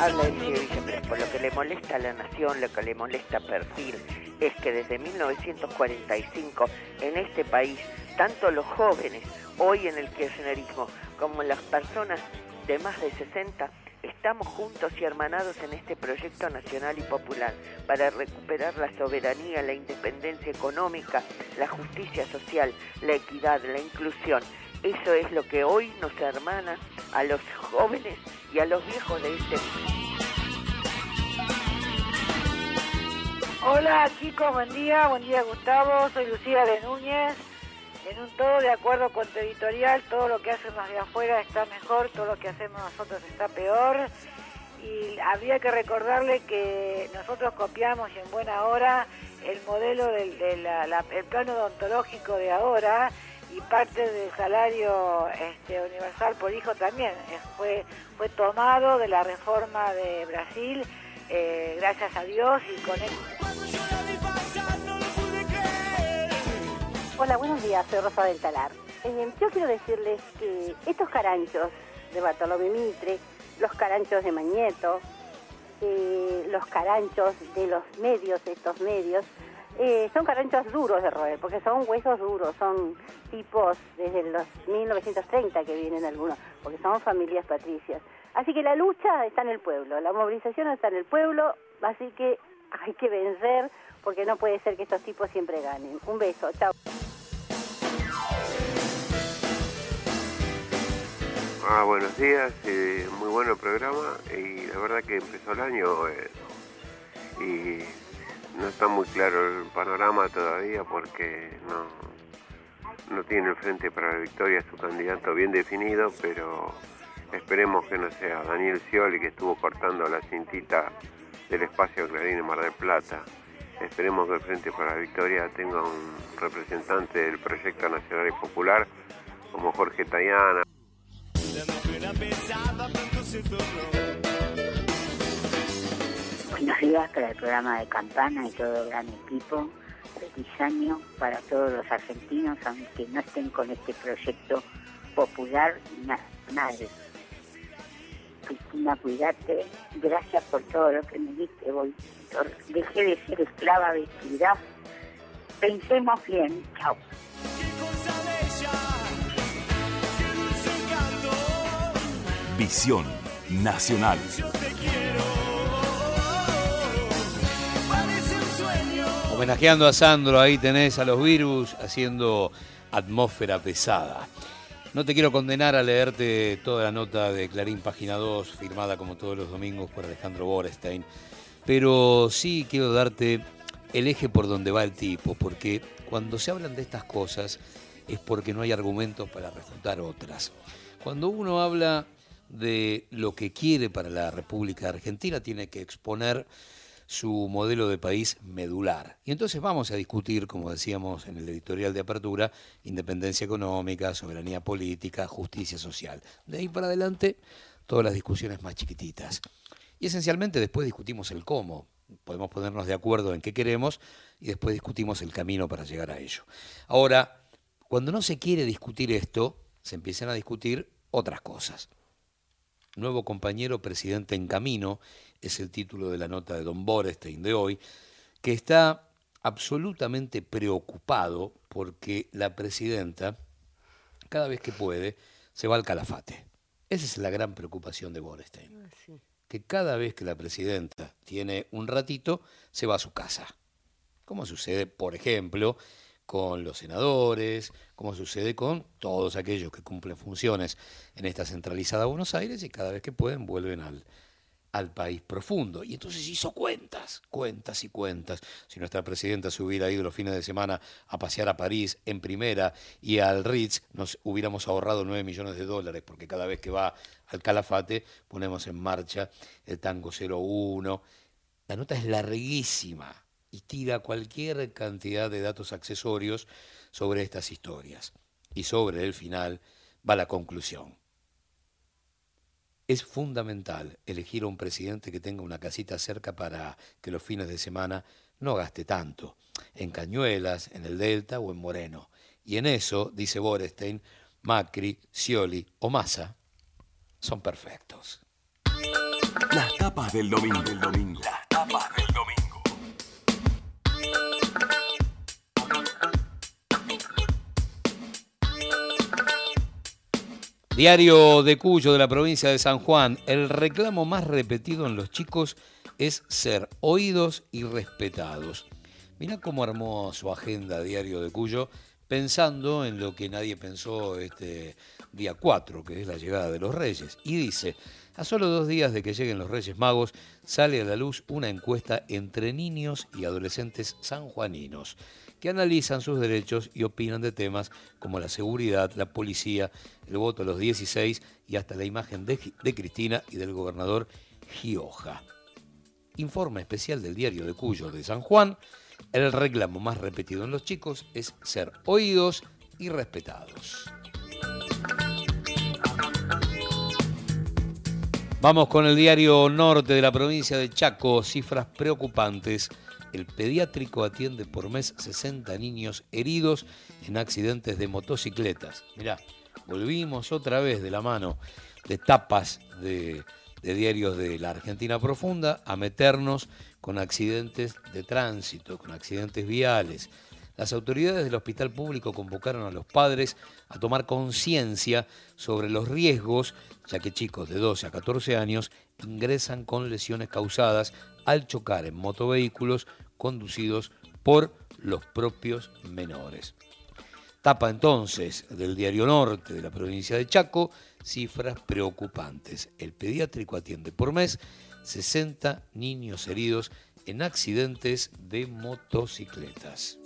S12: Habla el señor Villa Crespo. Lo que le molesta a la nación, lo que le molesta a Perfil, es que desde mil novecientos cuarenta y cinco en este país, tanto los jóvenes, hoy en el kirchnerismo, como las personas de más de sesenta, estamos juntos y hermanados en este proyecto nacional y popular para recuperar la soberanía, la independencia económica, la justicia social, la equidad, la inclusión. Eso es lo que hoy nos hermana a los jóvenes y a los viejos de este país.
S10: Hola chicos, buen día, buen día Gustavo, soy Lucía de Núñez. En un todo de acuerdo con tu editorial, todo lo que hacen los de afuera está mejor, todo lo que hacemos nosotros está peor. Y habría que recordarle que nosotros copiamos y en buena hora el modelo del de la, la, el plano odontológico de ahora, y parte del salario este, universal por hijo también eh, fue, fue tomado de la reforma de Brasil, eh, gracias a Dios, y con él.
S7: Hola, buenos días, soy Rosa del Talar. Eh, yo quiero decirles que estos caranchos de Bartolomé Mitre, los caranchos de Mañeto, eh, los caranchos de los medios, estos medios, eh, son caranchos duros de roer, porque son huesos duros, son tipos desde los mil novecientos treinta que vienen algunos, porque son familias patricias. Así que la lucha está en el pueblo, la movilización está en el pueblo, así que hay que vencer, porque no puede ser que estos tipos siempre ganen. Un beso, chao.
S6: Ah, buenos días, eh, muy bueno el programa y la verdad que empezó el año eh, y no está muy claro el panorama todavía porque no, no tiene el Frente para la Victoria su candidato bien definido, pero esperemos que no sea Daniel Scioli, que estuvo cortando la cintita del espacio Clarín en Mar del Plata. Esperemos que el Frente para la Victoria tenga un representante del Proyecto Nacional y Popular como Jorge Tayana.
S19: Buenos días para el programa de Campana y todo el gran equipo. Feliz año para todos los argentinos, aunque no estén con este proyecto popular nacional. Cristina, cuídate. Gracias por todo lo que me diste. Voy. Dejé de ser esclava de actividad. Pensemos bien. Chao.
S4: Visión Nacional.
S2: Homenajeando a Sandro, ahí tenés a los Virus haciendo Atmósfera Pesada. No te quiero condenar a leerte toda la nota de Clarín Página dos, firmada como todos los domingos por Alejandro Borestein, pero sí quiero darte el eje por donde va el tipo, porque cuando se hablan de estas cosas es porque no hay argumentos para refutar otras. Cuando uno habla de lo que quiere para la República Argentina, tiene que exponer su modelo de país medular. Y entonces vamos a discutir, como decíamos en el editorial de apertura, independencia económica, soberanía política, justicia social. De ahí para adelante, todas las discusiones más chiquititas. Y esencialmente después discutimos el cómo. Podemos ponernos de acuerdo en qué queremos y después discutimos el camino para llegar a ello. Ahora, cuando no se quiere discutir esto, se empiezan a discutir otras cosas. Nuevo compañero presidente en camino es el título de la nota de don Borestein de hoy, que está absolutamente preocupado porque la presidenta, cada vez que puede, se va al Calafate. Esa es la gran preocupación de Borestein,
S15: Ah, sí.
S2: que cada vez que la presidenta tiene un ratito, se va a su casa. Como sucede, por ejemplo, con los senadores, como sucede con todos aquellos que cumplen funciones en esta centralizada Buenos Aires y cada vez que pueden vuelven al, al país profundo. Y entonces hizo cuentas, cuentas y cuentas. Si nuestra presidenta se hubiera ido los fines de semana a pasear a París en primera y al Ritz, nos hubiéramos ahorrado nueve millones de dólares, porque cada vez que va al Calafate ponemos en marcha el Tango cero uno. La nota es larguísima y tira cualquier cantidad de datos accesorios sobre estas historias. Y sobre el final va la conclusión. Es fundamental elegir a un presidente que tenga una casita cerca para que los fines de semana no gaste tanto, en Cañuelas, en el Delta o en Moreno. Y en eso, dice Borestein, Macri, Scioli o Massa son perfectos.
S4: Las tapas del domingo. Del domingo. Las tapas del domingo.
S2: Diario de Cuyo, de la provincia de San Juan. El reclamo más repetido en los chicos es ser oídos y respetados. Mirá cómo armó su agenda Diario de Cuyo, pensando en lo que nadie pensó este día cuatro, que es la llegada de los Reyes. Y dice, a solo dos días de que lleguen los Reyes Magos, sale a la luz una encuesta entre niños y adolescentes sanjuaninos, que analizan sus derechos y opinan de temas como la seguridad, la policía, el voto a los dieciséis y hasta la imagen de, de Cristina y del gobernador Gioja. Informe especial del Diario de Cuyo de San Juan. El reclamo más repetido en los chicos es ser oídos y respetados. Vamos con el Diario Norte, de la provincia de Chaco. Cifras preocupantes. El pediátrico atiende por mes sesenta niños heridos en accidentes de motocicletas. Mirá, volvimos otra vez de la mano de tapas de, de diarios de la Argentina profunda a meternos con accidentes de tránsito, con accidentes viales. Las autoridades del hospital público convocaron a los padres a tomar conciencia sobre los riesgos, ya que chicos de doce a catorce años ingresan con lesiones causadas al chocar en motovehículos conducidos por los propios menores. Tapa entonces del Diario Norte, de la provincia de Chaco, cifras preocupantes. El pediátrico atiende por mes sesenta niños heridos en accidentes de motocicletas.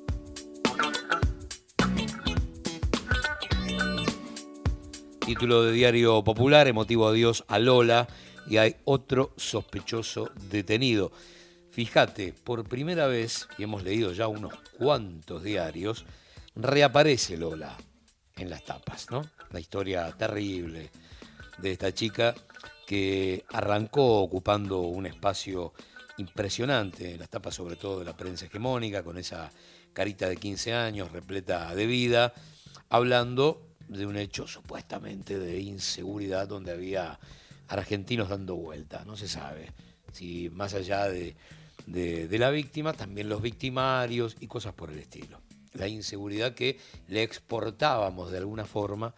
S2: Título de Diario Popular, emotivo adiós a Lola, y hay otro sospechoso detenido. Fíjate, por primera vez, y hemos leído ya unos cuantos diarios, reaparece Lola en las tapas, ¿no? La historia terrible de esta chica que arrancó ocupando un espacio impresionante en las tapas, sobre todo de la prensa hegemónica, con esa carita de quince años repleta de vida, hablando de un hecho supuestamente de inseguridad donde había argentinos dando vuelta. No se sabe si más allá de, de, de la víctima, también los victimarios y cosas por el estilo. La inseguridad que le exportábamos de alguna forma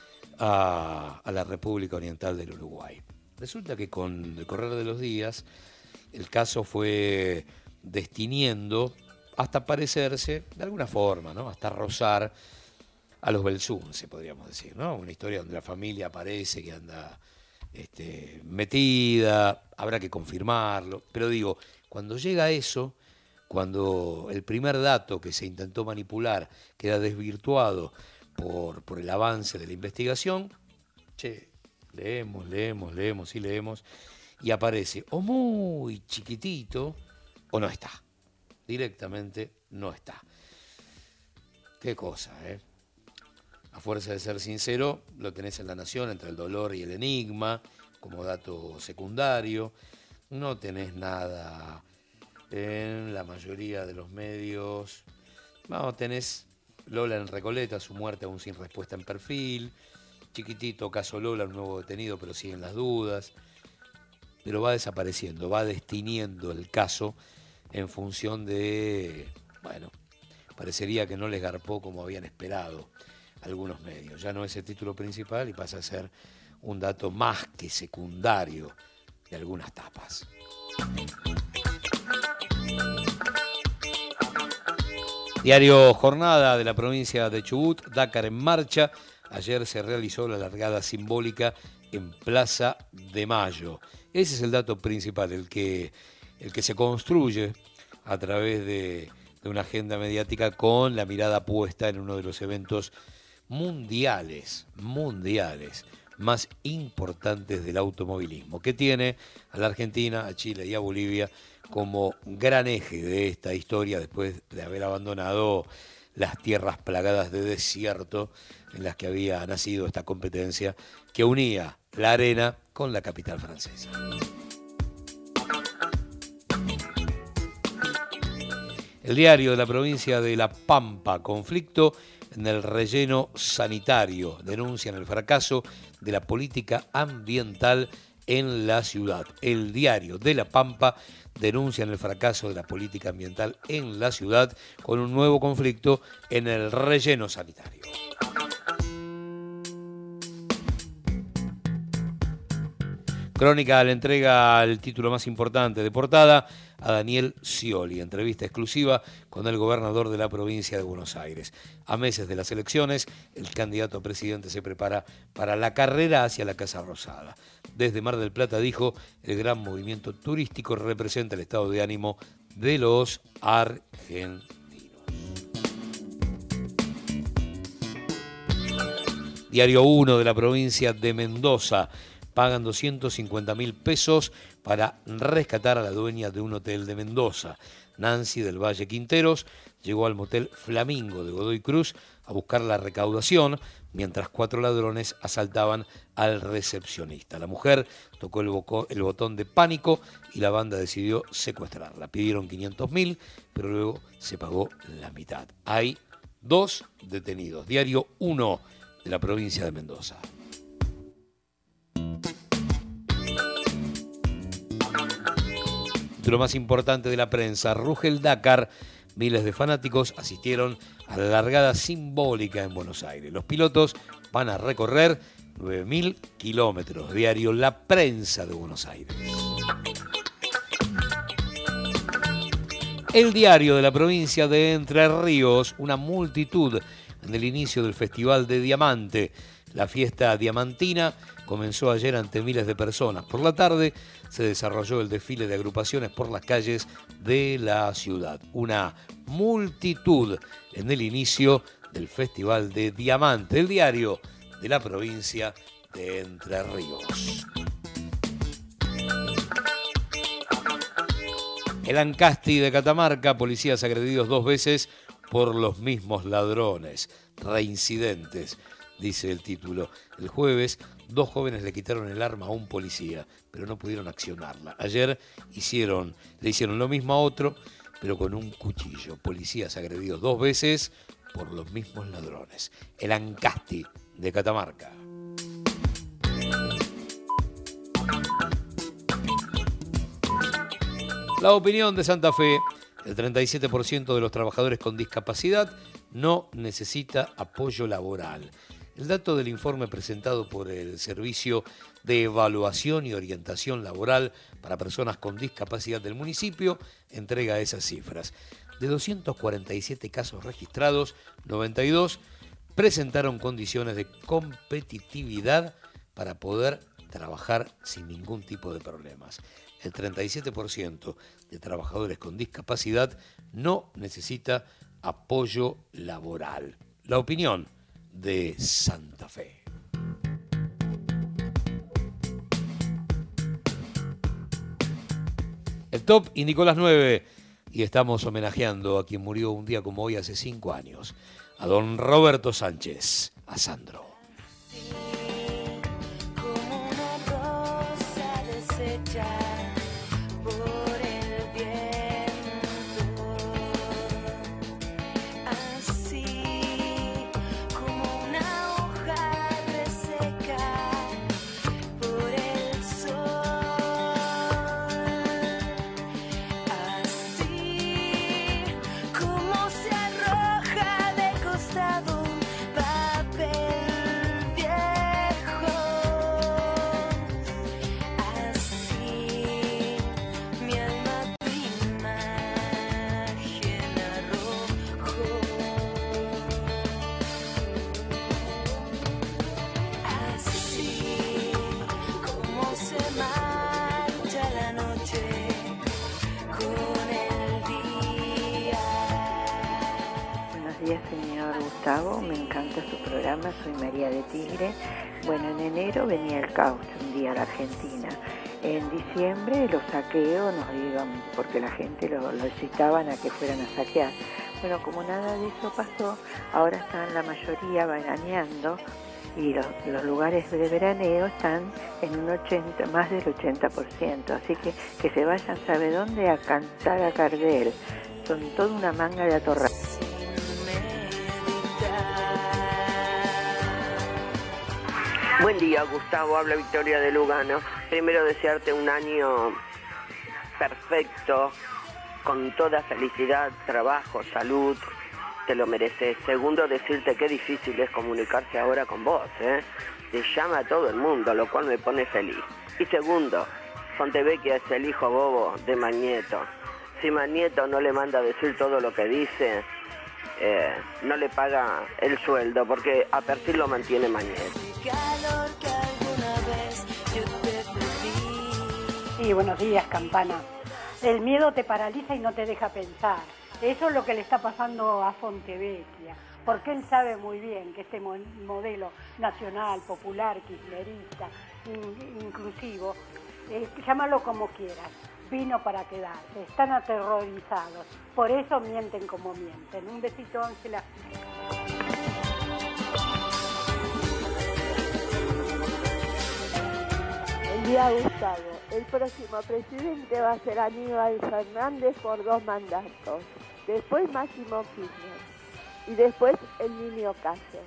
S2: a, a la República Oriental del Uruguay. Resulta que con el correr de los días el caso fue destiniendo hasta parecerse de alguna forma, ¿no? Hasta rozar a los Belsunce, podríamos decir, ¿no? Una historia donde la familia parece que anda este, metida, habrá que confirmarlo, pero digo, cuando llega eso, cuando el primer dato que se intentó manipular queda desvirtuado por, por el avance de la investigación, che, leemos, leemos, leemos y leemos, y aparece o muy chiquitito o no está. Directamente no está. Qué cosa, ¿eh? A fuerza de ser sincero, lo tenés en La Nación entre el dolor y el enigma, como dato secundario. No tenés nada en la mayoría de los medios. No, tenés Lola en Recoleta, su muerte aún sin respuesta en Perfil. Chiquitito, caso Lola, un nuevo detenido, pero siguen las dudas. Pero va desapareciendo, va destiniendo el caso en función de, bueno, parecería que no les garpó como habían esperado algunos medios. Ya no es el título principal y pasa a ser un dato más que secundario de algunas tapas. Diario Jornada, de la provincia de Chubut, Dakar en marcha. Ayer se realizó la largada simbólica en Plaza de Mayo. Ese es el dato principal, el que, el que se construye a través de, de una agenda mediática con la mirada puesta en uno de los eventos mundiales, mundiales, más importantes del automovilismo, que tiene a la Argentina, a Chile y a Bolivia como gran eje de esta historia después de haber abandonado las tierras plagadas de desierto en las que había nacido esta competencia que unía la arena con la capital francesa. El diario de la provincia de La Pampa, conflicto en el relleno sanitario, denuncian el fracaso de la política ambiental en la ciudad. El Diario de La Pampa denuncian el fracaso de la política ambiental en la ciudad con un nuevo conflicto en el relleno sanitario. Crónica le entrega el título más importante de portada a Daniel Scioli, entrevista exclusiva con el gobernador de la provincia de Buenos Aires. A meses de las elecciones, el candidato a presidente se prepara para la carrera hacia la Casa Rosada. Desde Mar del Plata dijo, el gran movimiento turístico representa el estado de ánimo de los argentinos. Diario uno de la provincia de Mendoza. Pagan doscientos cincuenta mil pesos para rescatar a la dueña de un hotel de Mendoza. Nancy del Valle Quinteros llegó al motel Flamingo de Godoy Cruz a buscar la recaudación, mientras cuatro ladrones asaltaban al recepcionista. La mujer tocó el, boco, el botón de pánico y la banda decidió secuestrarla. Pidieron quinientos mil, pero luego se pagó la mitad. Hay dos detenidos. Diario uno de la provincia de Mendoza. Lo más importante de la prensa, ruge el Dakar. Miles de fanáticos asistieron a la largada simbólica en Buenos Aires. Los pilotos van a recorrer nueve mil kilómetros. Diario La Prensa de Buenos Aires. El Diario de la provincia de Entre Ríos, una multitud en el inicio del Festival de Diamante. La fiesta diamantina comenzó ayer ante miles de personas. Por la tarde se desarrolló el desfile de agrupaciones por las calles de la ciudad. Una multitud en el inicio del Festival de Diamante. El Diario de la provincia de Entre Ríos. El Ancasti de Catamarca, policías agredidos dos veces por los mismos ladrones. Reincidentes, dice el título. El jueves, dos jóvenes le quitaron el arma a un policía, pero no pudieron accionarla. Ayer hicieron, le hicieron lo mismo a otro, pero con un cuchillo. Policías agredidos dos veces por los mismos ladrones. El Ancasti de Catamarca. La Opinión de Santa Fe. El treinta y siete por ciento de los trabajadores con discapacidad no necesita apoyo laboral. El dato del informe presentado por el Servicio de Evaluación y Orientación Laboral para Personas con Discapacidad del municipio entrega esas cifras. De doscientos cuarenta y siete casos registrados, noventa y dos presentaron condiciones de competitividad para poder trabajar sin ningún tipo de problemas. El treinta y siete por ciento de trabajadores con discapacidad no necesita apoyo laboral. La Opinión de Santa Fe. El top indicó las nueve y estamos homenajeando a quien murió un día como hoy hace cinco años, a don Roberto Sánchez, a Sandro.
S11: Como una rosa deshecha por el viento, así como una hoja reseca por el sol, así como se arroja de costado un papel viejo, así mi alma tu imagen arrojó, así como se marcha la noche con el día.
S8: Buenos días, señor Gustavo. Me encanta su programa. Soy María de Tigre. Bueno, en enero venía el caos un día a la Argentina. En diciembre los saqueos, nos digan, porque la gente lo, lo incitaban a que fueran a saquear. Bueno, como nada de eso pasó, ahora están la mayoría veraneando y los, los lugares de veraneo están en un ochenta, más del ochenta por ciento. Así que que se vayan, ¿sabe dónde? A cantar a Cardel. Son toda una manga de atorrados.
S9: Buen día, Gustavo. Habla Victoria de Lugano.
S1: primero desearte un año perfecto, con toda felicidad, trabajo, salud, te lo mereces. Segundo, decirte qué difícil es comunicarse ahora con vos, ¿eh? Te llama a todo el mundo, lo cual me pone feliz. Y segundo, Fontevecchia es el hijo bobo de Magneto. Si Magneto no le manda a decir todo lo que dice, eh, no le paga el sueldo, porque a perfil lo mantiene Magneto.
S9: Sí, buenos días, Campana. El miedo te paraliza y no te deja pensar. Eso es lo que le está pasando a Fontevecchia, porque él sabe muy bien que este modelo nacional, popular, kirchnerista, in- inclusivo, eh, llámalo como quieras, vino para quedarse. Están aterrorizados, por eso mienten como mienten. Un besito, Ángela.
S23: Buen día, Gustavo. El próximo presidente va a ser Aníbal Fernández por dos mandatos. Después Máximo Kirchner. Y después el niño Cáceres.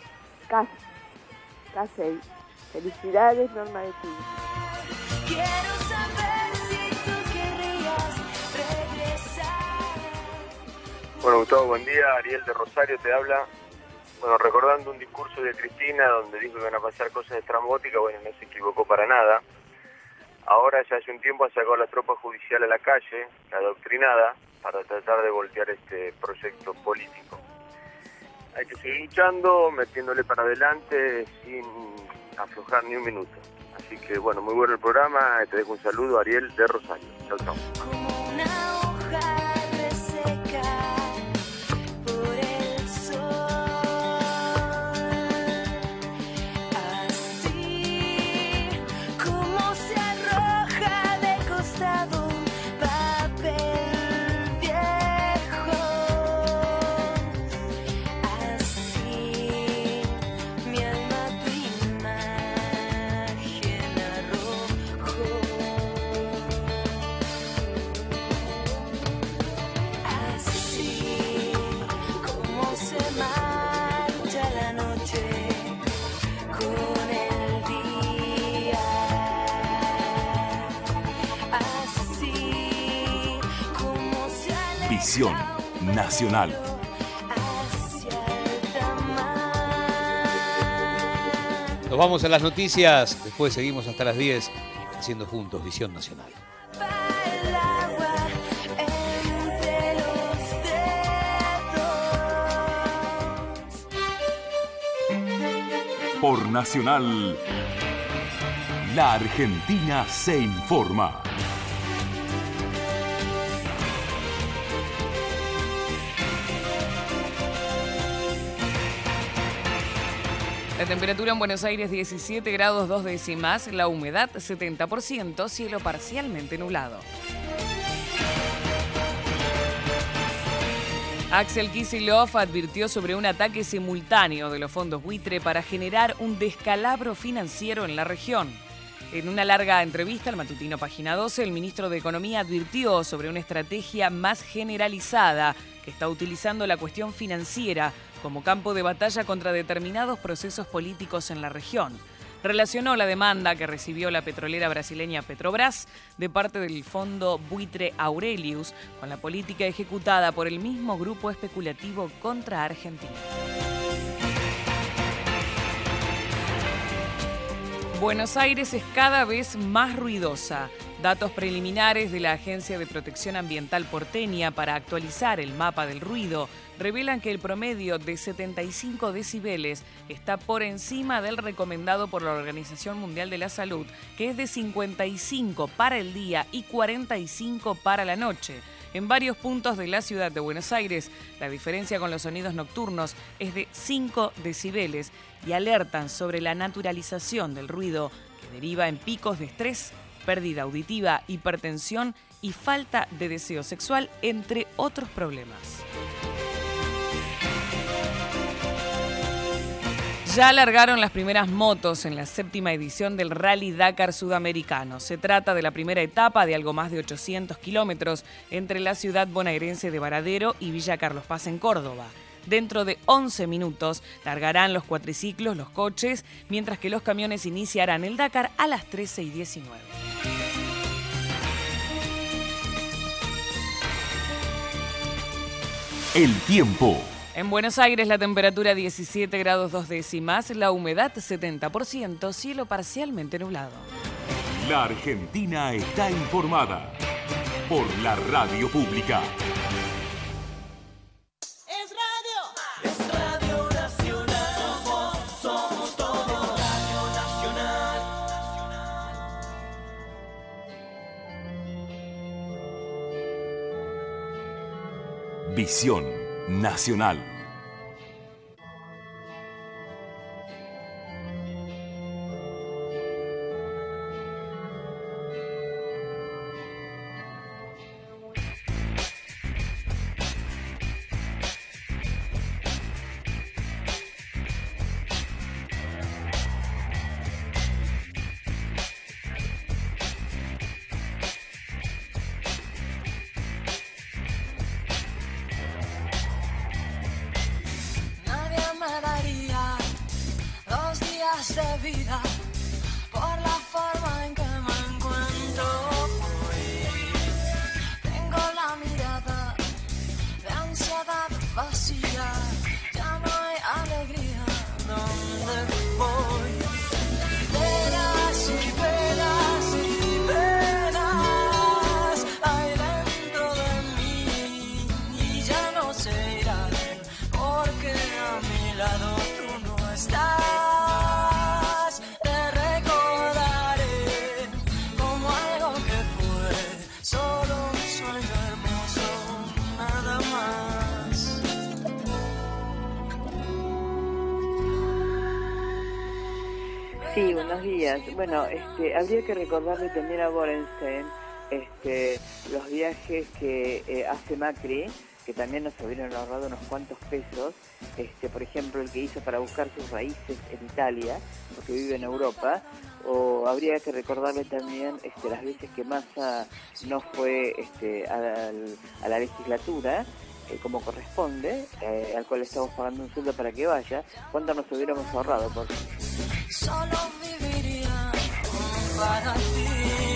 S23: Cáceres. Felicidades, Norma de Tigre.
S11: Quiero saber si tú querrías regresar.
S17: Bueno, Gustavo, buen día. Ariel de Rosario te habla. Bueno, recordando un discurso de Cristina donde dijo que iban a pasar cosas estrambóticas, bueno, no se equivocó para nada. Ahora ya hace un tiempo ha sacado a la tropa judicial a la calle, adoctrinada, para tratar de voltear este proyecto político. Hay que seguir luchando, metiéndole para adelante sin aflojar ni un minuto. Así que bueno, muy bueno el programa, te dejo un saludo, Ariel de Rosario. Chau, chau.
S11: Como una hoja reseca por el sol. Así como se arroja de costado un papel viejo. Así mi alma tu imagen arrojó. Así como se marcha la noche con el día. Así como se aleja
S4: Visión Nacional.
S11: hacia el tamar.
S2: Nos vamos a las noticias, después seguimos hasta las diez haciendo juntos Visión Nacional.
S11: El agua entre los dedos.
S4: Por Nacional, la Argentina se informa.
S24: La temperatura en Buenos Aires diecisiete grados dos décimas, la humedad setenta por ciento, cielo parcialmente nublado. Axel Kicillof advirtió sobre un ataque simultáneo de los fondos buitre para generar un descalabro financiero en la región. En una larga entrevista al matutino Página doce, el ministro de Economía advirtió sobre una estrategia más generalizada que está utilizando la cuestión financiera como campo de batalla contra determinados procesos políticos en la región. Relacionó la demanda que recibió la petrolera brasileña Petrobras de parte del fondo buitre Aurelius con la política ejecutada por el mismo grupo especulativo contra Argentina. Buenos Aires es cada vez más ruidosa. Datos preliminares de la Agencia de Protección Ambiental porteña para actualizar el mapa del ruido revelan que el promedio de setenta y cinco decibeles está por encima del recomendado por la Organización Mundial de la Salud, que es de cincuenta y cinco para el día y cuarenta y cinco para la noche. En varios puntos de la ciudad de Buenos Aires, la diferencia con los sonidos nocturnos es de cinco decibeles y alertan sobre la naturalización del ruido que deriva en picos de estrés, pérdida auditiva, hipertensión y falta de deseo sexual, entre otros problemas. Ya largaron las primeras motos en la séptima edición del Rally Dakar Sudamericano. Se trata de la primera etapa de algo más de ochocientos kilómetros entre la ciudad bonaerense de Varadero y Villa Carlos Paz en Córdoba. Dentro de once minutos largarán los cuatriciclos, los coches, mientras que los camiones iniciarán el Dakar a las trece y diecinueve.
S4: El tiempo.
S24: En Buenos Aires la temperatura diecisiete grados dos décimas, la humedad setenta por ciento, cielo parcialmente nublado.
S4: La Argentina está informada por la radio pública.
S11: Es radio, es Radio Nacional. Somos, somos todos Radio Nacional.
S4: Visión Nacional.
S11: De vida por la forma en que me encuentro hoy. Tengo la mirada de ansiedad vacía, ya no hay alegría donde voy. Penas y penas y penas hay dentro de mí y ya no se irán porque a mi lado tú no estás.
S8: Sí, buenos días. Bueno, este, habría que recordarle también a Borenstein este, los viajes que eh, hace Macri, que también nos hubieran ahorrado unos cuantos pesos, este, por ejemplo, el que hizo para buscar sus raíces en Italia, porque vive en Europa, o habría que recordarle también este, las veces que Massa no fue este, a, a la legislatura, eh, como corresponde, eh, al cual estamos pagando un sueldo para que vaya, cuánto nos hubiéramos ahorrado. Por...
S11: Solo viviría para ti.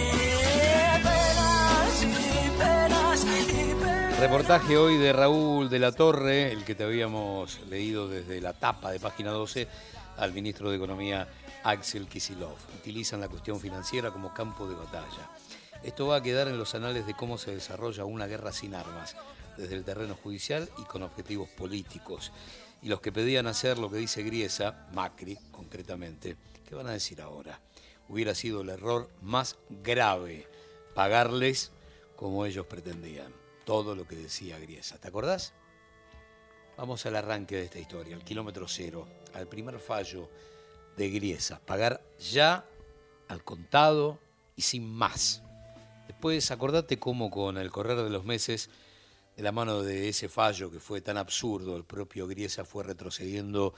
S11: Penas y penas y penas.
S2: Reportaje hoy de Raúl de la Torre, el que te habíamos leído desde la tapa de Página doce, al ministro de Economía Axel Kicillof. Utilizan la cuestión financiera como campo de batalla. Esto va a quedar en los anales de cómo se desarrolla una guerra sin armas, desde el terreno judicial y con objetivos políticos. Y los que pedían hacer lo que dice Griesa, Macri concretamente, ¿qué van a decir ahora? Hubiera sido el error más grave pagarles como ellos pretendían. Todo lo que decía Griesa. ¿Te acordás? Vamos al arranque de esta historia, al kilómetro cero, al primer fallo de Griesa. Pagar ya, al contado y sin más. Después acordate cómo con el correr de los meses, de la mano de ese fallo que fue tan absurdo, el propio Griesa fue retrocediendo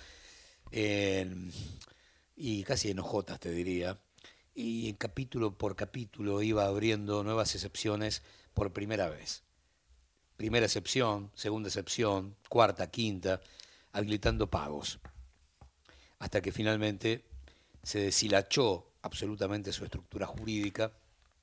S2: en, y casi en hojotas te diría, y capítulo por capítulo iba abriendo nuevas excepciones por primera vez. Primera excepción, segunda excepción, cuarta, quinta, habilitando pagos. Hasta que finalmente se deshilachó absolutamente su estructura jurídica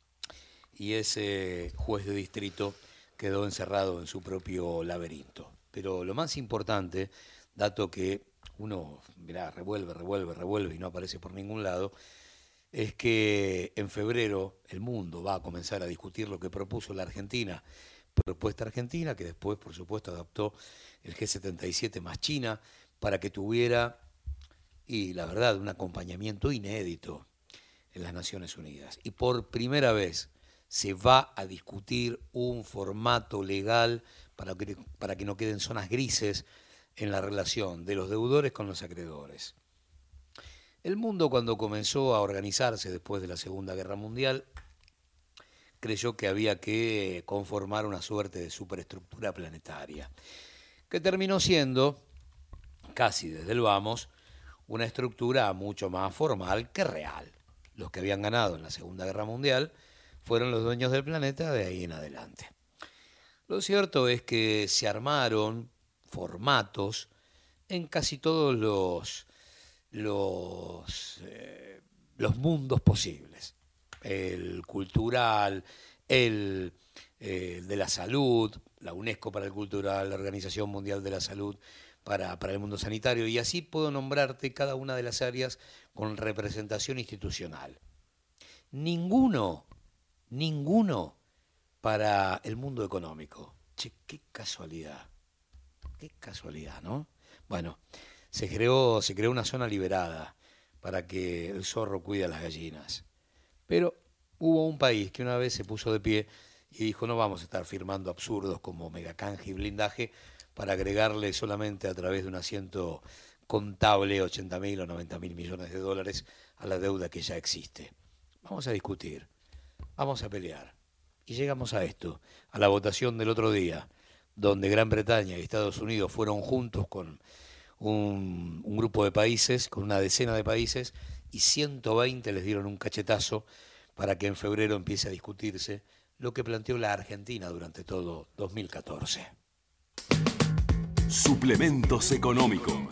S2: y ese juez de distrito quedó encerrado en su propio laberinto. Pero lo más importante, dato que uno mirá, revuelve, revuelve, revuelve y no aparece por ningún lado, es que en febrero el mundo va a comenzar a discutir lo que propuso la Argentina, propuesta argentina, que después, por supuesto, adoptó el G setenta y siete más China, para que tuviera, y la verdad, un acompañamiento inédito en las Naciones Unidas. Y por primera vez se va a discutir un formato legal para que, para que no queden zonas grises en la relación de los deudores con los acreedores. El mundo, cuando comenzó a organizarse después de la Segunda Guerra Mundial, creyó que había que conformar una suerte de superestructura planetaria, que terminó siendo, casi desde el vamos, una estructura mucho más formal que real. Los que habían ganado en la Segunda Guerra Mundial fueron los dueños del planeta de ahí en adelante. Lo cierto es que se armaron formatos en casi todos los, los, eh, los mundos posibles. El cultural, el, eh, el de la salud, la UNESCO para el cultural, la Organización Mundial de la Salud para, para el mundo sanitario, y así puedo nombrarte cada una de las áreas con representación institucional. Ninguno, ninguno para el mundo económico. Che, qué casualidad, qué casualidad, ¿no? Bueno, se creó, se creó una zona liberada para que el zorro cuide a las gallinas. Pero hubo un país que una vez se puso de pie y dijo, no vamos a estar firmando absurdos como megacanje y blindaje para agregarle solamente a través de un asiento contable ochenta mil o noventa mil millones de dólares a la deuda que ya existe. Vamos a discutir, vamos a pelear. Y llegamos a esto, a la votación del otro día, donde Gran Bretaña y Estados Unidos fueron juntos con un, un grupo de países, con una decena de países, y ciento veinte les dieron un cachetazo para que en febrero empiece a discutirse lo que planteó la Argentina durante todo dos mil catorce.
S4: Suplementos económicos.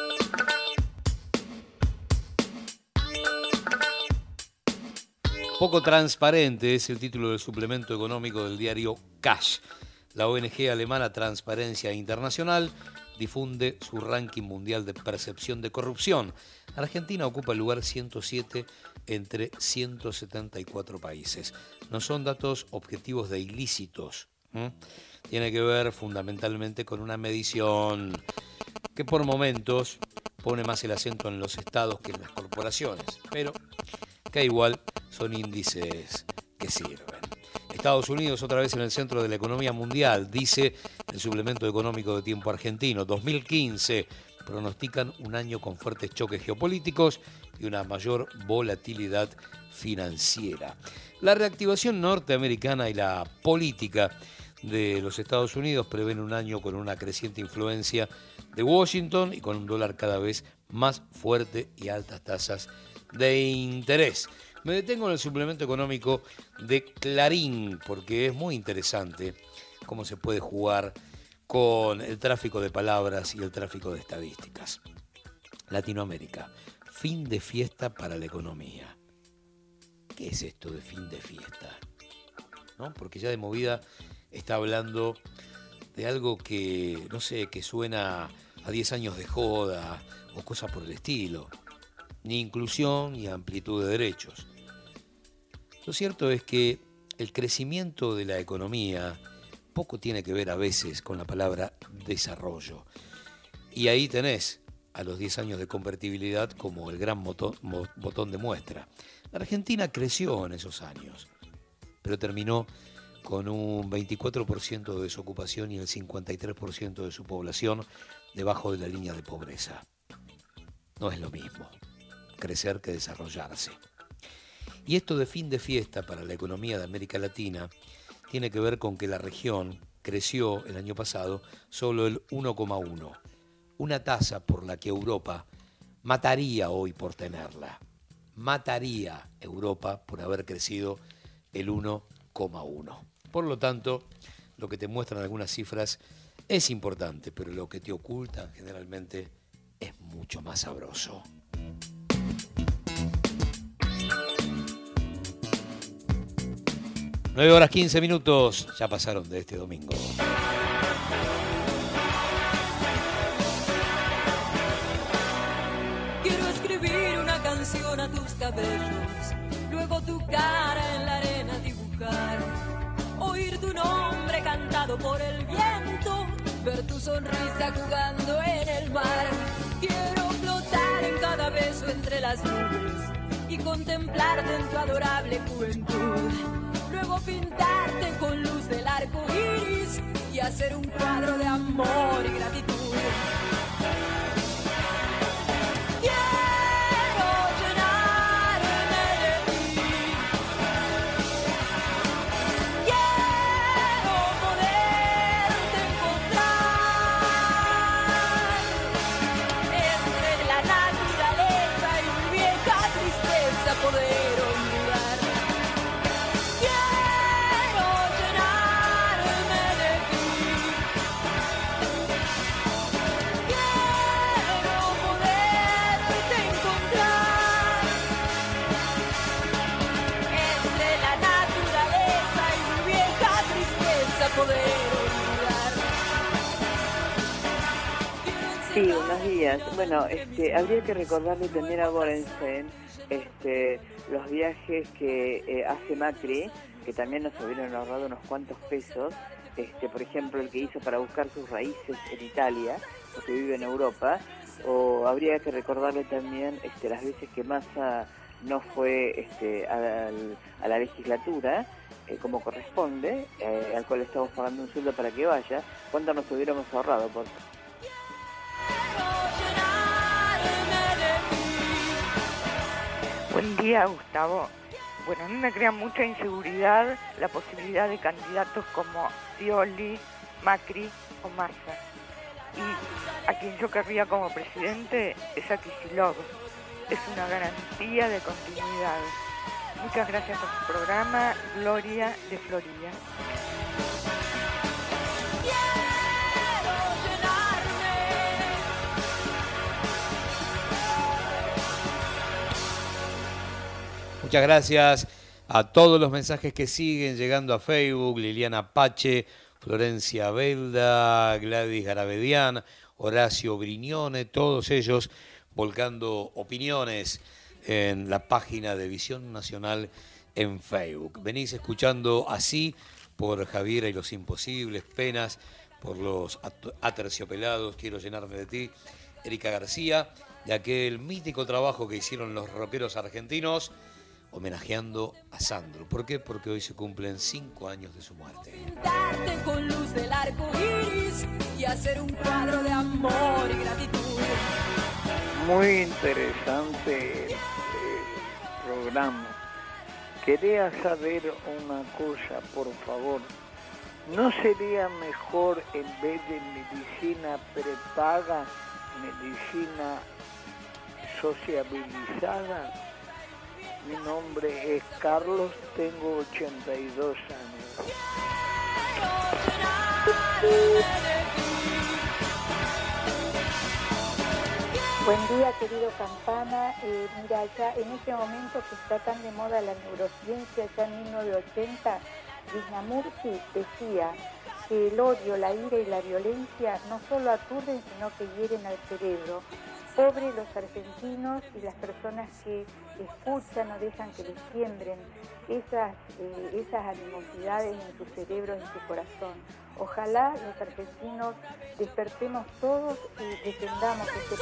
S2: Poco transparente es el título del suplemento económico del diario Cash. La O N G alemana Transparencia Internacional difunde su ranking mundial de percepción de corrupción. Argentina ocupa el lugar ciento siete entre ciento setenta y cuatro países. No son datos objetivos de ilícitos. ¿Mm? Tiene que ver fundamentalmente con una medición que por momentos pone más el acento en los estados que en las corporaciones, pero que igual son índices que sirven. Estados Unidos otra vez en el centro de la economía mundial, dice el suplemento económico de Tiempo Argentino. dos mil quince pronostican un año con fuertes choques geopolíticos y una mayor volatilidad financiera. La reactivación norteamericana y la política de los Estados Unidos prevén un año con una creciente influencia de Washington y con un dólar cada vez más fuerte y altas tasas de interés. Me detengo en el suplemento económico de Clarín porque es muy interesante cómo se puede jugar con el tráfico de palabras y el tráfico de estadísticas. Latinoamérica, fin de fiesta para la economía. ¿Qué es esto de fin de fiesta? ¿No? Porque ya de movida está hablando de algo que, no sé, que suena a diez años de joda o cosas por el estilo. Ni inclusión ni amplitud de derechos. Lo cierto es que el crecimiento de la economía poco tiene que ver a veces con la palabra desarrollo. Y ahí tenés a los diez años de convertibilidad como el gran botón, botón de muestra. La Argentina creció en esos años, pero terminó con un veinticuatro por ciento de desocupación y el cincuenta y tres por ciento de su población debajo de la línea de pobreza. No es lo mismo crecer que desarrollarse. Y esto de fin de fiesta para la economía de América Latina tiene que ver con que la región creció el año pasado solo el uno coma uno, una tasa por la que Europa mataría hoy por tenerla. Mataría Europa por haber crecido el uno coma uno. Por lo tanto, lo que te muestran algunas cifras es importante, pero lo que te ocultan generalmente es mucho más sabroso. nueve horas quince minutos, ya pasaron de este domingo.
S3: Quiero escribir una canción a tus cabellos, luego tu cara en la arena dibujar, oír tu nombre cantado por el viento, ver tu sonrisa jugando en el mar. Quiero flotar en cada beso entre las nubes y contemplarte en tu adorable juventud. Luego pintarte con luz del arco iris y hacer un cuadro de amor y gratitud. Quiero llenarme de ti. Quiero poderte encontrar entre la naturaleza y mi vieja tristeza, poder olvidar. Quiero llenarme de ti.
S13: Sí, buenos días. Bueno, este, habría que recordarle también a Borenstein este, los viajes que eh, hace Macri, que también nos hubieran ahorrado unos cuantos pesos. Este, por ejemplo, el que hizo para buscar sus raíces en Italia, porque vive en Europa. O habría que recordarle también este, las veces que Massa no fue este, a, a la legislatura, eh, como corresponde, eh, al cual estamos pagando un sueldo para que vaya. ¿Cuánto nos hubiéramos ahorrado? Por...
S14: Buen día, Gustavo. Bueno, a mí me crea mucha inseguridad la posibilidad de candidatos como Scioli, Macri o Massa. Y a quien yo querría como presidente es a Kicillof. Es una garantía de continuidad. Muchas gracias por su programa. Gloria de Florida.
S2: Muchas gracias a todos los mensajes que siguen llegando a Facebook. Liliana Pache, Florencia Belda, Gladys Garavedian, Horacio Brignone, todos ellos volcando opiniones en la página de Visión Nacional en Facebook. Venís escuchando Así por Javiera y los Imposibles, Penas por los Aterciopelados, Quiero llenarme de ti, Erika García, de aquel mítico trabajo que hicieron los rockeros argentinos homenajeando a Sandro. ¿Por qué? Porque hoy se cumplen cinco años de su muerte.
S3: Darte con luz del arco iris y hacer un cuadro de amor y gratitud.
S16: Muy interesante el programa. Quería saber una cosa, por favor. ¿No sería mejor, en vez de medicina prepaga, medicina sociabilizada? Mi nombre es Carlos, tengo ochenta y dos años.
S18: Buen día, querido Campana. Eh, mira, ya en este momento que está tan de moda la neurociencia, ya en mil novecientos ochenta, Krishnamurti decía que el odio, la ira y la violencia no solo aturden, sino que hieren al cerebro. Pobre los argentinos y las personas que escuchan o dejan que les siembren esas, eh, esas animosidades en sus cerebros y su corazón. Ojalá los argentinos despertemos todos y defendamos este...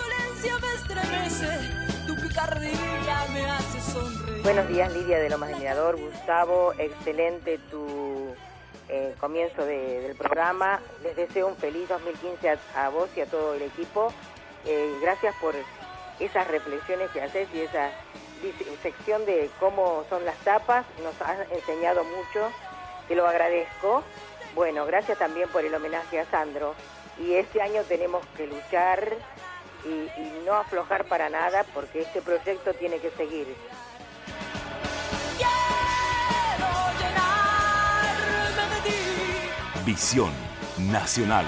S25: Buenos días, Lidia de Lomas de Mirador. Gustavo, excelente tu eh, comienzo de, del programa. Les deseo un feliz dos mil quince a, a vos y a todo el equipo. Eh, gracias por esas reflexiones que haces y esa sección de cómo son las tapas. Nos has enseñado mucho, te lo agradezco. Bueno, gracias también por el homenaje a Sandro. Y este año tenemos que luchar y, y no aflojar para nada, porque este proyecto tiene que seguir.
S4: Visión Nacional.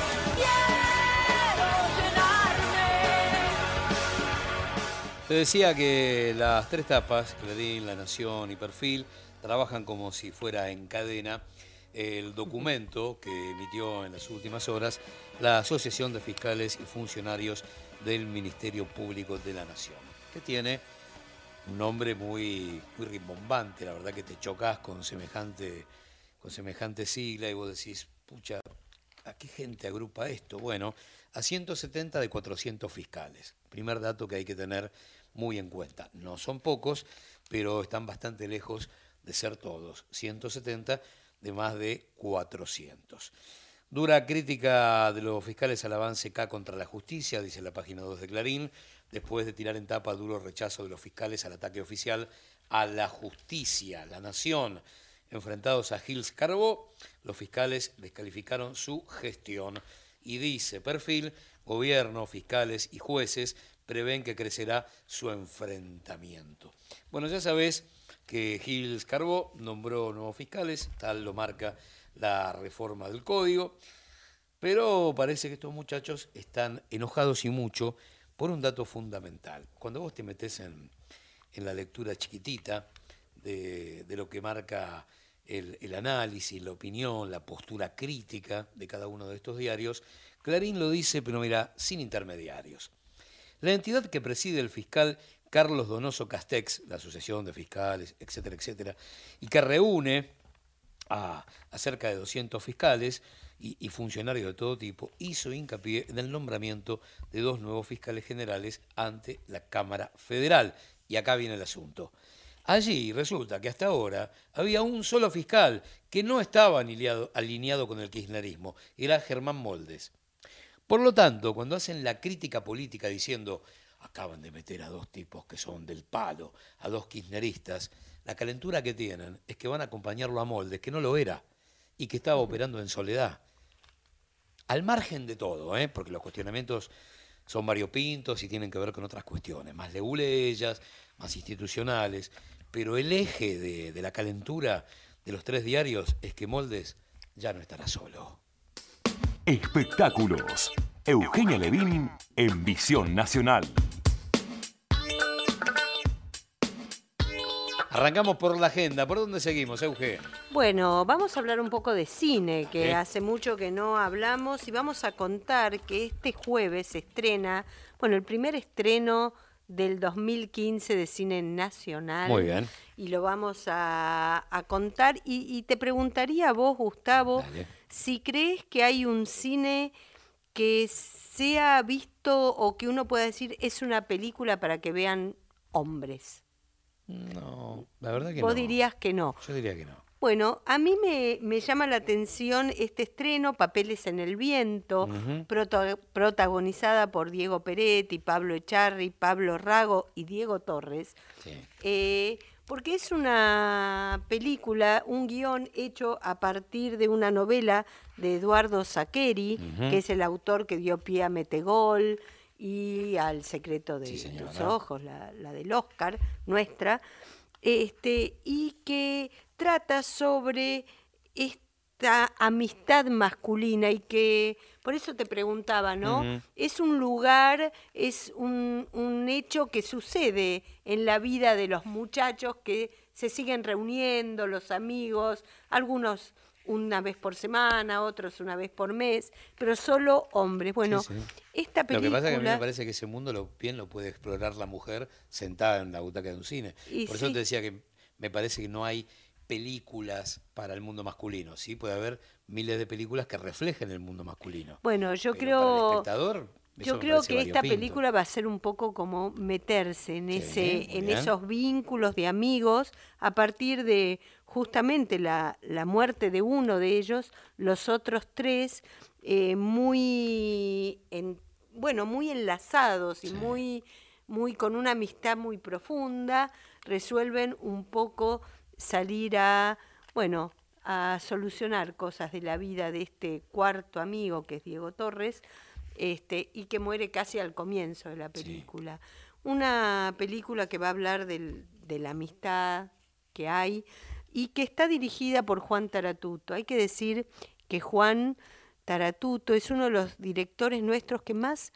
S2: Te decía que las tres tapas, Clarín, La Nación y Perfil, trabajan como si fuera en cadena el documento que emitió en las últimas horas la Asociación de Fiscales y Funcionarios del Ministerio Público de la Nación, que tiene un nombre muy, muy rimbombante. La verdad que te chocas con semejante, con semejante sigla y vos decís, pucha, ¿a qué gente agrupa esto? Bueno, a ciento setenta de cuatrocientos fiscales. Primer dato que hay que tener muy en cuenta. No son pocos, pero están bastante lejos de ser todos. ciento setenta de más de cuatrocientos. Dura crítica de los fiscales al avance K contra la justicia, dice la página dos de Clarín, después de tirar en tapa duro rechazo de los fiscales al ataque oficial a la justicia. La Nación, enfrentados a Gils Carbó, los fiscales descalificaron su gestión. Y dice Perfil, gobierno, fiscales y jueces prevén que crecerá su enfrentamiento. Bueno, ya sabés que Gils Carbó nombró nuevos fiscales, tal lo marca la reforma del código, pero parece que estos muchachos están enojados y mucho por un dato fundamental. Cuando vos te metés en, en la lectura chiquitita de, de lo que marca el, el análisis, la opinión, la postura crítica de cada uno de estos diarios, Clarín lo dice, pero mira, sin intermediarios. La entidad que preside el fiscal Carlos Donoso Castex, la Asociación de Fiscales, etcétera, etcétera, y que reúne a, a cerca de doscientos fiscales y, y funcionarios de todo tipo, hizo hincapié en el nombramiento de dos nuevos fiscales generales ante la Cámara Federal. Y acá viene el asunto. Allí resulta que hasta ahora había un solo fiscal que no estaba alineado, alineado con el kirchnerismo, era Germán Moldes. Por lo tanto, cuando hacen la crítica política diciendo acaban de meter a dos tipos que son del palo, a dos kirchneristas, la calentura que tienen es que van a acompañarlo a Moldes, que no lo era, y que estaba operando en soledad. Al margen de todo, ¿eh? Porque los cuestionamientos son variopintos y tienen que ver con otras cuestiones, más leguleyas, más institucionales, pero el eje de, de la calentura de los tres diarios es que Moldes ya no estará solo.
S4: Espectáculos. Eugenia Levin en Visión Nacional.
S2: Arrancamos por la agenda. ¿Por dónde seguimos, Euge?
S15: Bueno, vamos a hablar un poco de cine, que
S2: ¿Eh?
S15: hace mucho que no hablamos, y vamos a contar que este jueves se estrena, bueno, el primer estreno del dos mil quince de cine nacional.
S2: Muy bien.
S15: Y lo vamos a, a contar. Y, y te preguntaría a vos, Gustavo,
S2: Dale.
S15: si crees que hay un cine que sea visto o que uno pueda decir es una película para que vean hombres.
S2: No, la verdad que
S15: Vos
S2: no.
S15: dirías que no.
S2: Yo diría que no.
S15: Bueno, a mí me, me llama la atención este estreno, Papeles en el Viento,
S2: Ujú.
S15: proto- protagonizada por Diego Peretti, Pablo Echarri, Pablo Rago y Diego Torres,
S2: Sí.
S15: eh, porque es una película, un guión hecho a partir de una novela de Eduardo Saccheri,
S2: Ujú.
S15: que es el autor que dio pie a Metegol y al Secreto de
S2: Sí, señora.
S15: tus ojos, la, la del Oscar, nuestra, este, y que trata sobre esta amistad masculina y que, por eso te preguntaba, ¿no?
S5: Ujú.
S15: Es un lugar, es un, un hecho que sucede en la vida de los muchachos que se siguen reuniendo, los amigos, algunos una vez por semana, otros una vez por mes, pero solo hombres. Bueno,
S2: Sí, sí.
S15: esta
S2: Lo que
S15: película...
S2: pasa es que a mí me parece que ese mundo lo, bien lo puede explorar la mujer sentada en la butaca de un cine.
S15: Y
S2: Por eso
S15: sí.
S2: te decía que me parece que no hay películas para el mundo masculino. Sí, puede haber miles de películas que reflejen el mundo masculino.
S15: Bueno, yo
S2: Pero
S15: creo...
S2: para el espectador, eso
S15: Yo
S2: me
S15: creo
S2: parece
S15: que esta
S2: variopinto.
S15: película va a ser un poco como meterse en
S2: Sí,
S15: ese,
S2: muy
S15: en
S2: bien.
S15: esos vínculos de amigos a partir de justamente la, la muerte de uno de ellos, los otros tres eh, muy en, bueno, muy enlazados y muy, muy con una amistad muy profunda, resuelven un poco salir a, bueno, a solucionar cosas de la vida de este cuarto amigo que es Diego Torres, este, y que muere casi al comienzo de la película. Una película que va a hablar del- de la amistad que hay y que está dirigida por Juan Taratuto. Hay que decir que Juan Taratuto es uno de los directores nuestros que más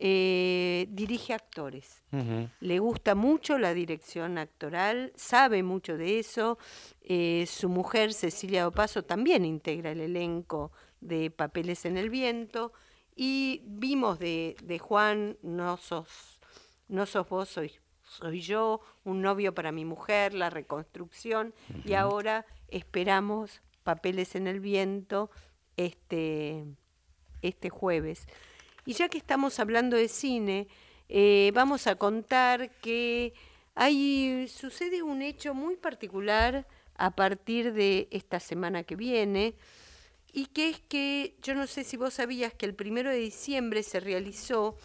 S15: eh, dirige actores.
S2: Ujú.
S15: Le gusta mucho la dirección actoral, sabe mucho de eso. Eh, su mujer, Cecilia Opaso, también integra el elenco de Papeles en el Viento. Y vimos de, de Juan, no sos, no sos vos, soy, soy yo, un novio para mi mujer, la reconstrucción. Y
S5: Ujú.
S15: ahora esperamos Papeles en el Viento este, este jueves. Y ya que estamos hablando de cine, eh, vamos a contar que hay, sucede un hecho muy particular a partir de esta semana que viene, y que es que, yo no sé si vos sabías que el primero de diciembre se realizó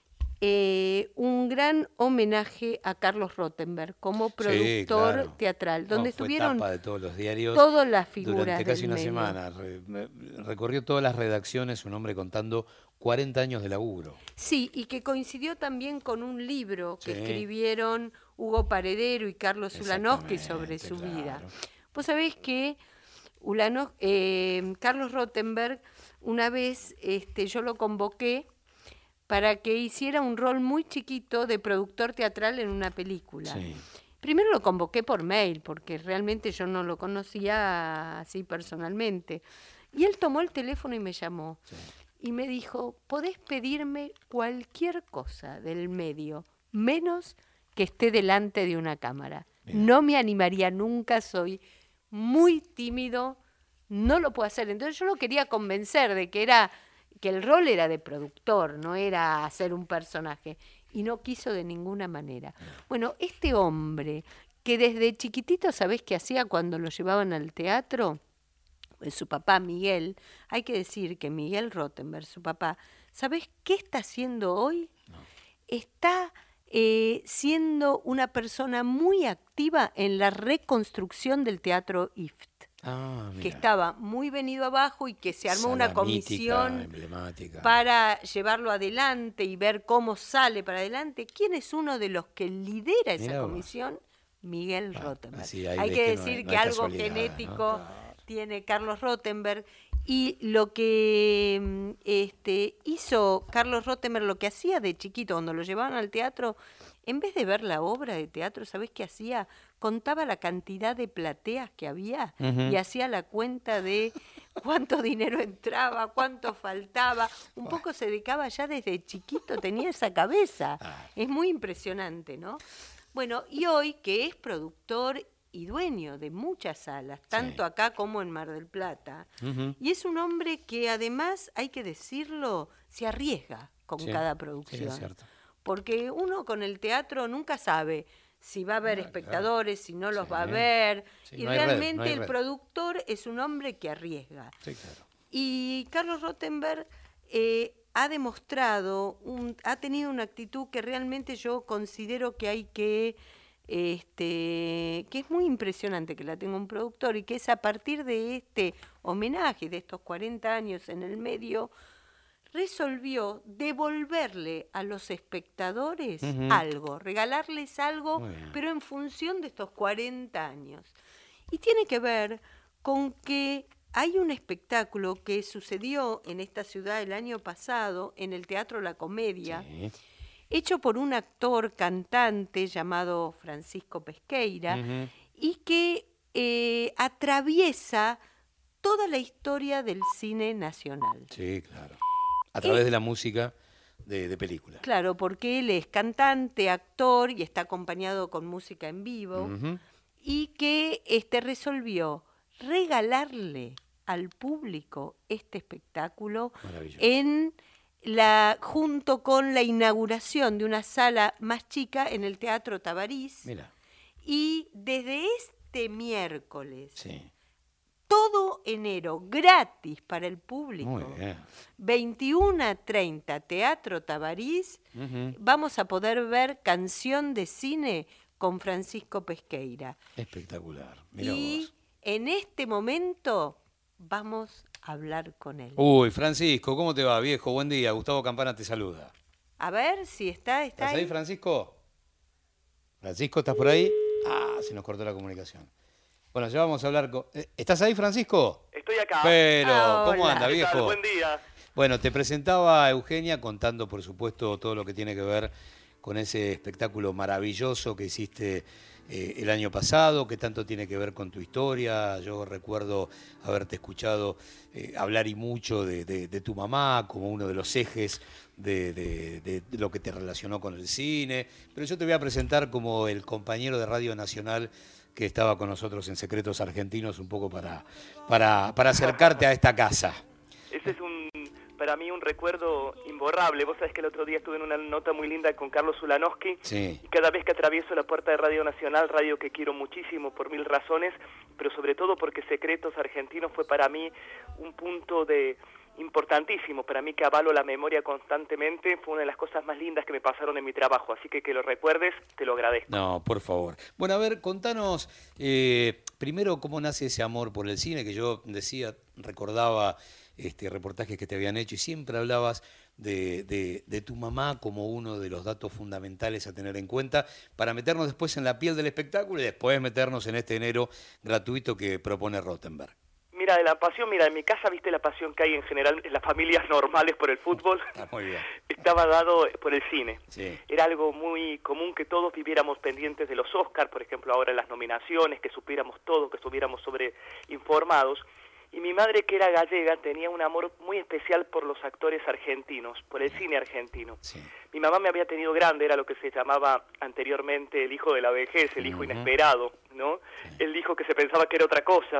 S15: eh, un gran homenaje a Carlos Rottenberg como productor
S2: claro.
S15: teatral,
S2: No,
S15: donde
S2: fue
S15: estuvieron
S2: tapa de todos los diarios
S15: todas las figuras
S2: durante casi
S15: del
S2: una
S15: medio.
S2: semana. Re- me- recorrió todas las redacciones un hombre contando cuarenta años de laburo.
S15: Sí, y que coincidió también con un libro que
S2: Sí.
S15: escribieron Hugo Paredero y Carlos Ulanowski sobre su vida. Vos sabés que Ulanowski, eh, Carlos Rottenberg, una vez este, yo lo convoqué para que hiciera un rol muy chiquito de productor teatral en una película.
S2: Sí.
S15: primero lo convoqué por mail, porque realmente yo no lo conocía así personalmente. Y él tomó el teléfono y me llamó. Sí. Y me dijo, podés pedirme cualquier cosa del medio, menos que esté delante de una cámara. Bien. No me animaría nunca, soy muy tímido, no lo puedo hacer. Entonces yo lo quería convencer de que era que el rol era de productor, no era hacer un personaje. Y no quiso de ninguna manera. Bueno, este hombre, que desde chiquitito, ¿sabés qué hacía cuando lo llevaban al teatro? Su papá, Miguel, hay que decir que Miguel Rothenberg, su papá, ¿sabés qué está haciendo hoy? No. Está eh, siendo una persona muy activa en la reconstrucción del Teatro I F T. Ah, que estaba muy venido abajo y que se armó Sala una comisión
S2: emblemática
S15: para llevarlo adelante y ver cómo sale para adelante. ¿Quién es uno de los que lidera esa mirá comisión? Vos. Miguel ah, Rothenberg. Así, hay que decir que, no hay, no que algo genético ¿no? tiene Carlos Rothenberg. Y lo que este, hizo Carlos Rothenberg, lo que hacía de chiquito cuando lo llevaban al teatro, en vez de ver la obra de teatro, ¿sabés qué hacía? Contaba la cantidad de plateas que había uh-huh. y hacía la cuenta de cuánto dinero entraba, cuánto faltaba. Un bueno. poco se dedicaba ya desde chiquito, tenía esa cabeza. Ah. Es muy impresionante, ¿no? Bueno, y hoy que es productor y dueño de muchas salas, tanto sí. acá como en Mar del Plata. Uh-huh. Y es un hombre que además, hay que decirlo, se arriesga con sí. cada producción. Sí, es cierto. Porque uno con el teatro nunca sabe si va a haber no, espectadores, claro. si no los sí. va a ver. Sí, y no realmente red, no el red. productor es un hombre que arriesga. Sí, claro. Y Carlos Rothenberg eh, ha demostrado, un, ha tenido una actitud que realmente yo considero que hay que... Este, que es muy impresionante que la tenga un productor y que es a partir de este homenaje, de estos cuarenta años en el medio, resolvió devolverle a los espectadores uh-huh. algo, regalarles algo, pero en función de estos cuarenta años. Y tiene que ver con que hay un espectáculo que sucedió en esta ciudad el año pasado, en el Teatro La Comedia, sí. hecho por un actor cantante llamado Francisco Pesqueira, uh-huh. y que eh, atraviesa toda la historia del cine nacional.
S2: Sí, claro. A través él, de la música de, de películas.
S15: Claro, porque él es cantante, actor y está acompañado con música en vivo, uh-huh. y que este, resolvió regalarle al público este espectáculo en... La, junto con la inauguración de una sala más chica en el Teatro Tabarís. Mira. Y desde este miércoles, sí. todo enero, gratis para el público, muy bien. veintiuno a treinta, Teatro Tabarís, uh-huh. vamos a poder ver Canción de Cine con Francisco Pesqueira.
S2: Espectacular. Mirá
S15: y vos. En este momento vamos a hablar con él.
S2: Uy, Francisco, ¿cómo te va, viejo? Buen día. Gustavo Campana te saluda.
S15: A ver si está, está
S2: ¿Estás ahí, ahí, Francisco? Francisco, ¿estás por ahí? Ah, se nos cortó la comunicación. Bueno, ya vamos a hablar con... ¿Estás ahí, Francisco?
S5: Estoy acá.
S2: Pero, ah, ¿cómo anda, viejo?
S5: ¿Qué tal? Buen día.
S2: Bueno, te presentaba Eugenia contando, por supuesto, todo lo que tiene que ver con ese espectáculo maravilloso que hiciste eh, el año pasado, que tanto tiene que ver con tu historia. Yo recuerdo haberte escuchado eh, hablar y mucho de, de, de tu mamá como uno de los ejes de, de, de, de lo que te relacionó con el cine. Pero yo te voy a presentar como el compañero de Radio Nacional que estaba con nosotros en Secretos Argentinos, un poco para, para, para acercarte a esta casa.
S5: Ese es un, para mí un recuerdo imborrable. Vos sabés que el otro día estuve en una nota muy linda con Carlos Ulanowski, sí. y cada vez que atravieso la puerta de Radio Nacional, radio que quiero muchísimo por mil razones, pero sobre todo porque Secretos Argentinos fue para mí un punto de importantísimo, para mí que avalo la memoria constantemente, fue una de las cosas más lindas que me pasaron en mi trabajo, así que que lo recuerdes, te lo agradezco.
S2: No, por favor. Bueno, a ver, contanos eh, primero cómo nace ese amor por el cine, que yo decía, recordaba este reportajes que te habían hecho y siempre hablabas de, de, de tu mamá como uno de los datos fundamentales a tener en cuenta para meternos después en la piel del espectáculo y después meternos en este enero gratuito que propone Rothenberg.
S5: Mira, de la pasión, mira, en mi casa, viste la pasión que hay en general en las familias normales por el fútbol.
S2: Ah, muy bien.
S5: Estaba dado por el cine.
S2: Sí.
S5: Era algo muy común que todos viviéramos pendientes de los Oscars, por ejemplo, ahora en las nominaciones, que supiéramos todo, que estuviéramos sobre informados. Y mi madre, que era gallega, tenía un amor muy especial por los actores argentinos, por el cine argentino.
S2: Sí.
S5: Mi mamá me había tenido grande, era lo que se llamaba anteriormente el hijo de la vejez, el hijo
S2: Uh-huh.
S5: inesperado, ¿no? El hijo que se pensaba que era otra cosa.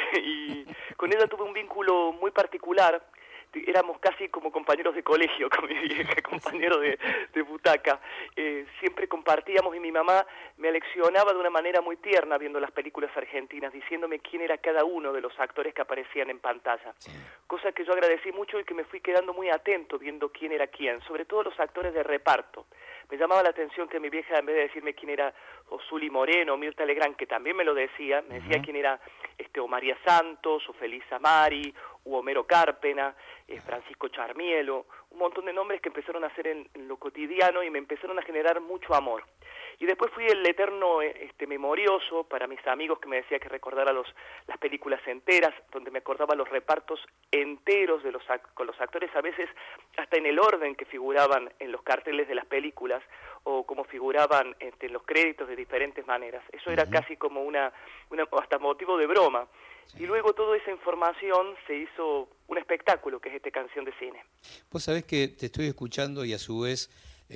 S5: Y con ella tuve un vínculo muy particular. Éramos casi como compañeros de colegio, con mi vieja, compañeros de, de butaca. Eh, siempre compartíamos y mi mamá me aleccionaba de una manera muy tierna viendo las películas argentinas, diciéndome quién era cada uno de los actores que aparecían en pantalla. Sí. Cosa que yo agradecí mucho y que me fui quedando muy atento viendo quién era quién, sobre todo los actores de reparto. Me llamaba la atención que mi vieja, en vez de decirme quién era o Zuli Moreno o Mirta Legrand, que también me lo decía, me decía uh-huh. quién era este, o María Santos, o Felisa Mari, o Homero Cárpena, eh, Francisco Charmielo, un montón de nombres que empezaron a hacer en, en lo cotidiano y me empezaron a generar mucho amor. Y después fui el eterno este, memorioso para mis amigos que me decía que recordara los, las películas enteras, donde me acordaba los repartos enteros de los con los actores, a veces hasta en el orden que figuraban en los carteles de las películas o como figuraban este, en los créditos de diferentes maneras. Eso era uh-huh. casi como una, una hasta motivo de broma. Sí. Y luego toda esa información se hizo un espectáculo, que es esta Canción de Cine.
S2: Vos sabés que te estoy escuchando y a su vez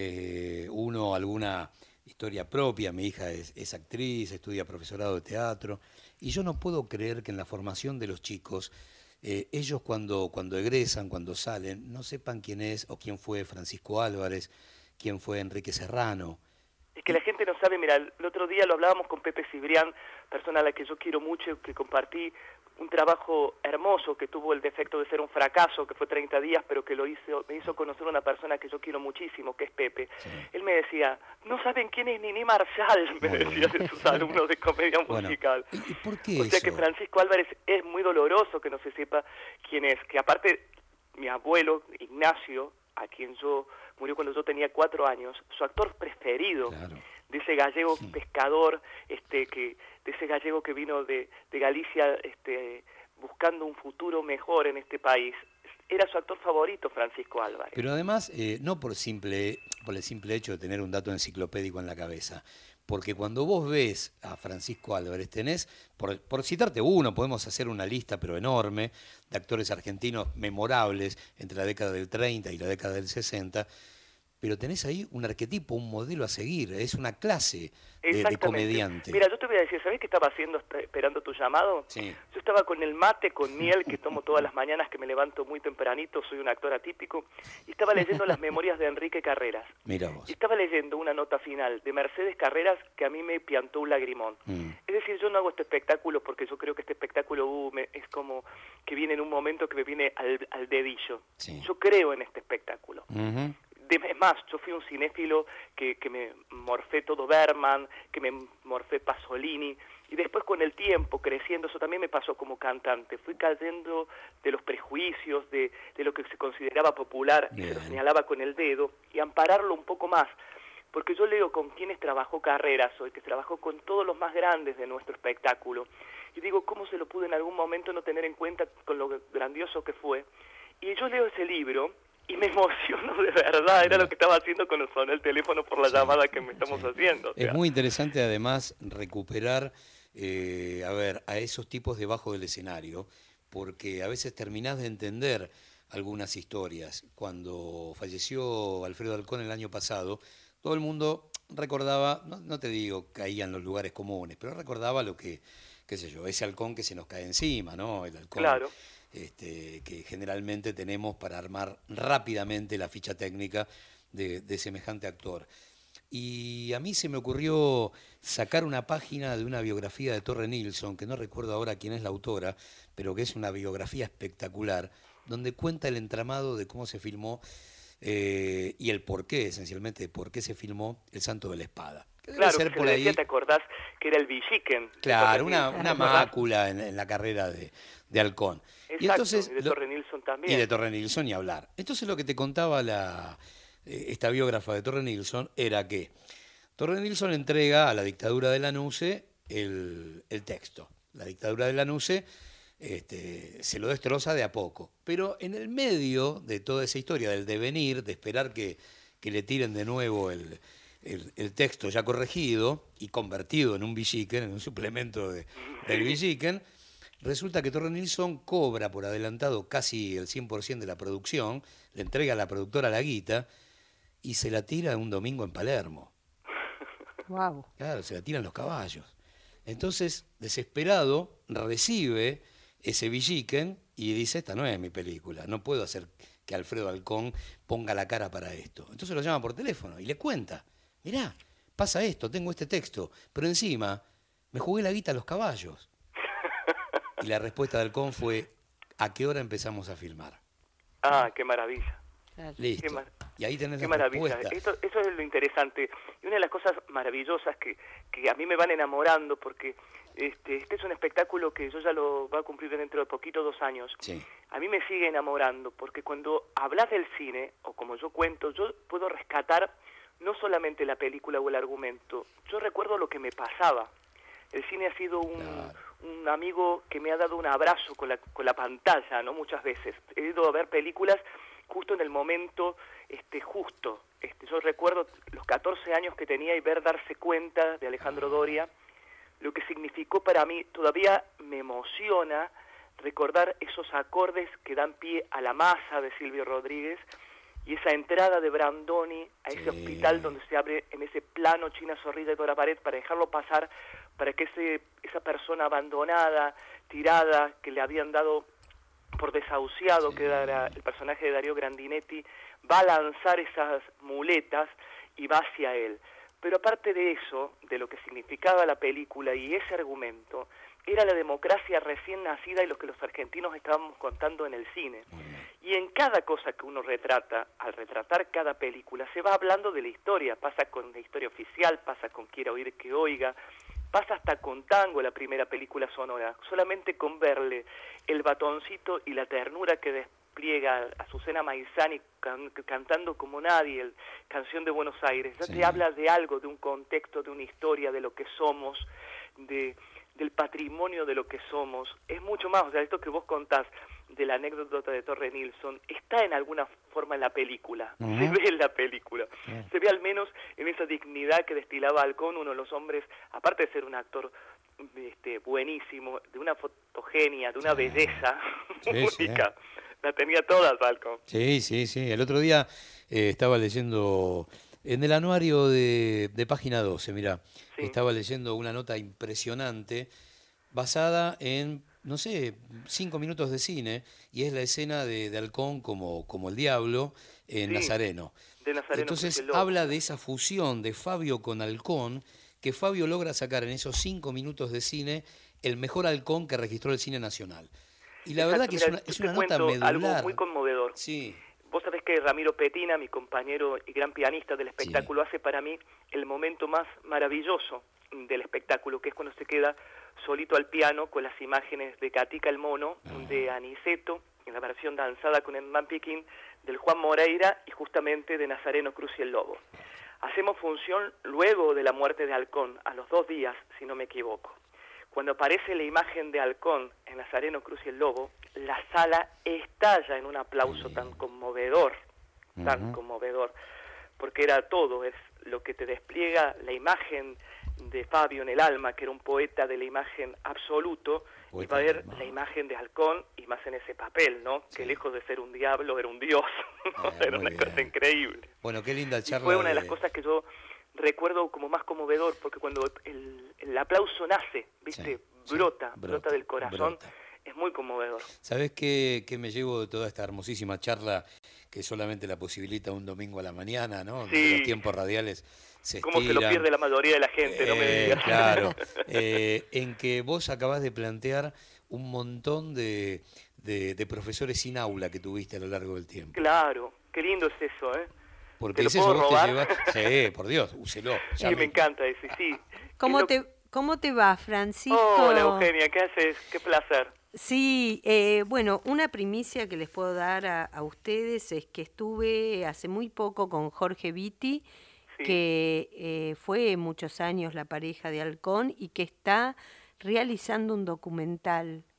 S2: eh, uno alguna historia propia. Mi hija es, es actriz, estudia profesorado de teatro y yo no puedo creer que en la formación de los chicos eh, ellos cuando, cuando egresan, cuando salen, no sepan quién es o quién fue Francisco Álvarez, quién fue Enrique Serrano.
S5: Es que la gente no sabe. Mira, el otro día lo hablábamos con Pepe Cibrián, persona a la que yo quiero mucho, que compartí un trabajo hermoso que tuvo el defecto de ser un fracaso, que fue treinta días, pero que lo hizo, me hizo conocer a una persona que yo quiero muchísimo, que es Pepe. Sí. Él me decía, no saben quién es Nini Marshall, me bueno. decía de sus alumnos de comedia bueno, musical.
S2: ¿Y por qué
S5: o sea
S2: eso?
S5: que Francisco Álvarez es muy doloroso que no se sepa quién es, que aparte mi abuelo, Ignacio, a quien yo murió cuando yo tenía cuatro años, su actor preferido, claro. de ese gallego sí. pescador, este que de ese gallego que vino de, de Galicia este, buscando un futuro mejor en este país. Era su actor favorito, Francisco Álvarez.
S2: Pero además, eh, no por simple por el simple hecho de tener un dato enciclopédico en la cabeza, porque cuando vos ves a Francisco Álvarez, tenés, por, por citarte uno, podemos hacer una lista, pero enorme, de actores argentinos memorables entre la década del treinta y la década del sesenta, pero tenés ahí un arquetipo, un modelo a seguir, es una clase de, de comediante.
S5: Mira, yo te voy a decir, ¿sabés qué estaba haciendo esperando tu llamado?
S2: Sí.
S5: Yo estaba con el mate, con miel, que tomo todas las mañanas, que me levanto muy tempranito, soy un actor atípico, y estaba leyendo las memorias de Enrique Carreras.
S2: Mira vos.
S5: Y estaba leyendo una nota final de Mercedes Carreras que a mí me piantó un lagrimón. Mm. Es decir, yo no hago este espectáculo porque yo creo que este espectáculo uh, me, es como que viene en un momento que me viene al, al dedillo.
S2: Sí.
S5: Yo creo en este espectáculo.
S2: Uh-huh.
S5: Es más, yo fui un cinéfilo que, que me morfé todo Berman, que me morfé Pasolini, y después con el tiempo, creciendo, eso también me pasó como cantante. Fui cayendo de los prejuicios, de, de lo que se consideraba popular, Bien. y se lo señalaba con el dedo, y ampararlo un poco más. Porque yo leo con quienes trabajó Carreras hoy, que trabajó con todos los más grandes de nuestro espectáculo, y digo, ¿cómo se lo pude en algún momento no tener en cuenta con lo grandioso que fue? Y yo leo ese libro, y me emociono de verdad, era lo que estaba haciendo cuando sonó el teléfono por la sí, llamada que me estamos sí. haciendo. O sea.
S2: Es muy interesante además recuperar, eh, a ver, a esos tipos debajo del escenario, porque a veces terminás de entender algunas historias. Cuando falleció Alfredo Alcón el año pasado, todo el mundo recordaba, no, no te digo caía en los lugares comunes, pero recordaba lo que, qué sé yo, ese halcón que se nos cae encima, ¿no? El halcón.
S5: Claro.
S2: Este, que generalmente tenemos para armar rápidamente la ficha técnica de, de semejante actor. Y a mí se me ocurrió sacar una página de una biografía de Torre Nilsson, que no recuerdo ahora quién es la autora, pero que es una biografía espectacular, donde cuenta el entramado de cómo se filmó eh, y el porqué, esencialmente, de por qué se filmó El Santo de la Espada.
S5: Claro, ser que por ahí... ¿te acordás que era el Villiquen?
S2: Claro, una, una mácula en, en la carrera de, de Halcón.
S5: Exacto,
S2: y, entonces,
S5: y de Torre Nilsson también.
S2: Y de Torre Nilsson ni hablar. Entonces lo que te contaba la, esta biógrafa de Torre Nilsson era que Torre Nilsson entrega a la dictadura de Lanuse el, el texto. La dictadura de Lanuse este, se lo destroza de a poco. Pero en el medio de toda esa historia del devenir, de esperar que, que le tiren de nuevo el, el, el texto ya corregido y convertido en un Villiquen, en un suplemento de, del Villiquen, resulta que Torre Nilsson cobra por adelantado casi el cien por ciento de la producción, le entrega a la productora la guita y se la tira un domingo en Palermo.
S15: Wow.
S2: Claro, se la tiran los caballos. Entonces, desesperado, recibe ese Villiquen y dice, esta no es mi película, no puedo hacer que Alfredo Alcón ponga la cara para esto. Entonces lo llama por teléfono y le cuenta, mirá, pasa esto, tengo este texto, pero encima me jugué la guita a los caballos. Y la respuesta de Alcón fue, ¿a qué hora empezamos a filmar?
S5: Ah, qué maravilla.
S2: Listo.
S5: Qué, mar
S2: y ahí tenés
S5: qué
S2: la
S5: maravilla.
S2: respuesta.
S5: Esto, eso es lo interesante. Y una de las cosas maravillosas que, que a mí me van enamorando, porque este, este es un espectáculo que yo ya lo va a cumplir dentro de poquito, dos años.
S2: Sí.
S5: A mí me sigue enamorando, porque cuando hablas del cine, o como yo cuento, yo puedo rescatar no solamente la película o el argumento. Yo recuerdo lo que me pasaba. El cine ha sido un, claro. un amigo que me ha dado un abrazo con la, con la pantalla, ¿no? Muchas veces. He ido a ver películas justo en el momento este, justo. Este, yo recuerdo los catorce años que tenía y ver Darse Cuenta de Alejandro Doria, lo que significó para mí. Todavía me emociona recordar esos acordes que dan pie a La Masa de Silvio Rodríguez y esa entrada de Brandoni a ese sí. hospital donde se abre en ese plano China Zorrilla y Dora Pared para dejarlo pasar, para que ese, esa persona abandonada, tirada, que le habían dado por desahuciado, sí. que era el personaje de Darío Grandinetti, va a lanzar esas muletas y va hacia él. Pero aparte de eso, de lo que significaba la película y ese argumento, era la democracia recién nacida y lo que los argentinos estábamos contando en el cine. Y en cada cosa que uno retrata, al retratar cada película, se va hablando de la historia. Pasa con la historia oficial, pasa con Quiera oír que oiga, pasa hasta con Tango, la primera película sonora. Solamente con verle el batoncito y la ternura que despliega Azucena Maizani can, cantando como nadie, el Canción de Buenos Aires, ya sí. te habla de algo, de un contexto, de una historia, de lo que somos, de... del patrimonio de lo que somos. Es mucho más, o sea, esto que vos contás de la anécdota de Torre Nilsson está en alguna forma en la película, uh-huh. se ve en la película, uh-huh. se ve al menos en esa dignidad que destilaba Alcón, uno de los hombres, aparte de ser un actor este, buenísimo, de una fotogenia, de una sí. belleza sí, única, sí. la tenía toda Alcón.
S2: Sí, sí, sí, el otro día eh, estaba leyendo... En el anuario de, de Página doce, mirá, sí. estaba leyendo una nota impresionante basada en, no sé, cinco minutos de cine, y es la escena de, de Alcón como, como el diablo en sí, Nazareno.
S5: De Nazareno.
S2: Entonces habla de esa fusión de Fabio con Alcón, que Fabio logra sacar en esos cinco minutos de cine el mejor Alcón que registró el cine nacional. Y la verdad que
S5: Mira,
S2: es una, es una nota medular.
S5: Algo muy conmovedor.
S2: Sí.
S5: Vos sabés que Ramiro Petina, mi compañero y gran pianista del espectáculo, sí. hace para mí el momento más maravilloso del espectáculo, que es cuando se queda solito al piano con las imágenes de Catica el Mono, ah. de Aniceto, en la versión danzada con Hernán Piquín, del Juan Moreira y justamente de Nazareno Cruz y el Lobo. Hacemos función luego de la muerte de Alcón, a los dos días, si no me equivoco. Cuando aparece la imagen de Alcón en Nazareno Cruz y el Lobo, la sala estalla en un aplauso sí. tan conmovedor, tan uh-huh. conmovedor, porque era todo, es lo que te despliega la imagen de Fabio en el alma, que era un poeta de la imagen absoluto, poeta y va a ver la imagen de Alcón, y más en ese papel, ¿no? Sí. Que lejos de ser un diablo, era un dios, ¿no? eh, era una bien. cosa increíble.
S2: Bueno, qué linda charla.
S5: Y fue una de
S2: de
S5: las cosas que yo recuerdo como más conmovedor, porque cuando el, el aplauso nace, ¿viste? Sí, brota, sí, brota, brota del corazón, brota. Es muy conmovedor.
S2: ¿Sabés qué, qué me llevo de toda esta hermosísima charla que solamente la posibilita un domingo a la mañana, ¿no?
S5: Sí.
S2: Los tiempos radiales se
S5: Como se lo pierde la mayoría de la gente,
S2: eh,
S5: no me digas.
S2: Claro, eh, en que vos acabás de plantear un montón de, de, de profesores sin aula que tuviste a lo largo del tiempo.
S5: Claro, qué lindo es eso, ¿eh?
S2: Porque
S5: ¿Te
S2: es
S5: lo
S2: eso
S5: puedo
S2: vos
S5: robar?
S2: te llevas... Sí, por Dios, úselo.
S5: Sí, me encanta ese, sí.
S15: ¿Cómo te, ¿Cómo te va, Francisco?
S5: Hola, Eugenia, ¿qué haces? Qué placer.
S15: Sí, eh, bueno, una primicia que les puedo dar a, a ustedes es que estuve hace muy poco con Jorge Vitti, sí. que eh, fue muchos años la pareja de Alcón y que está realizando un documental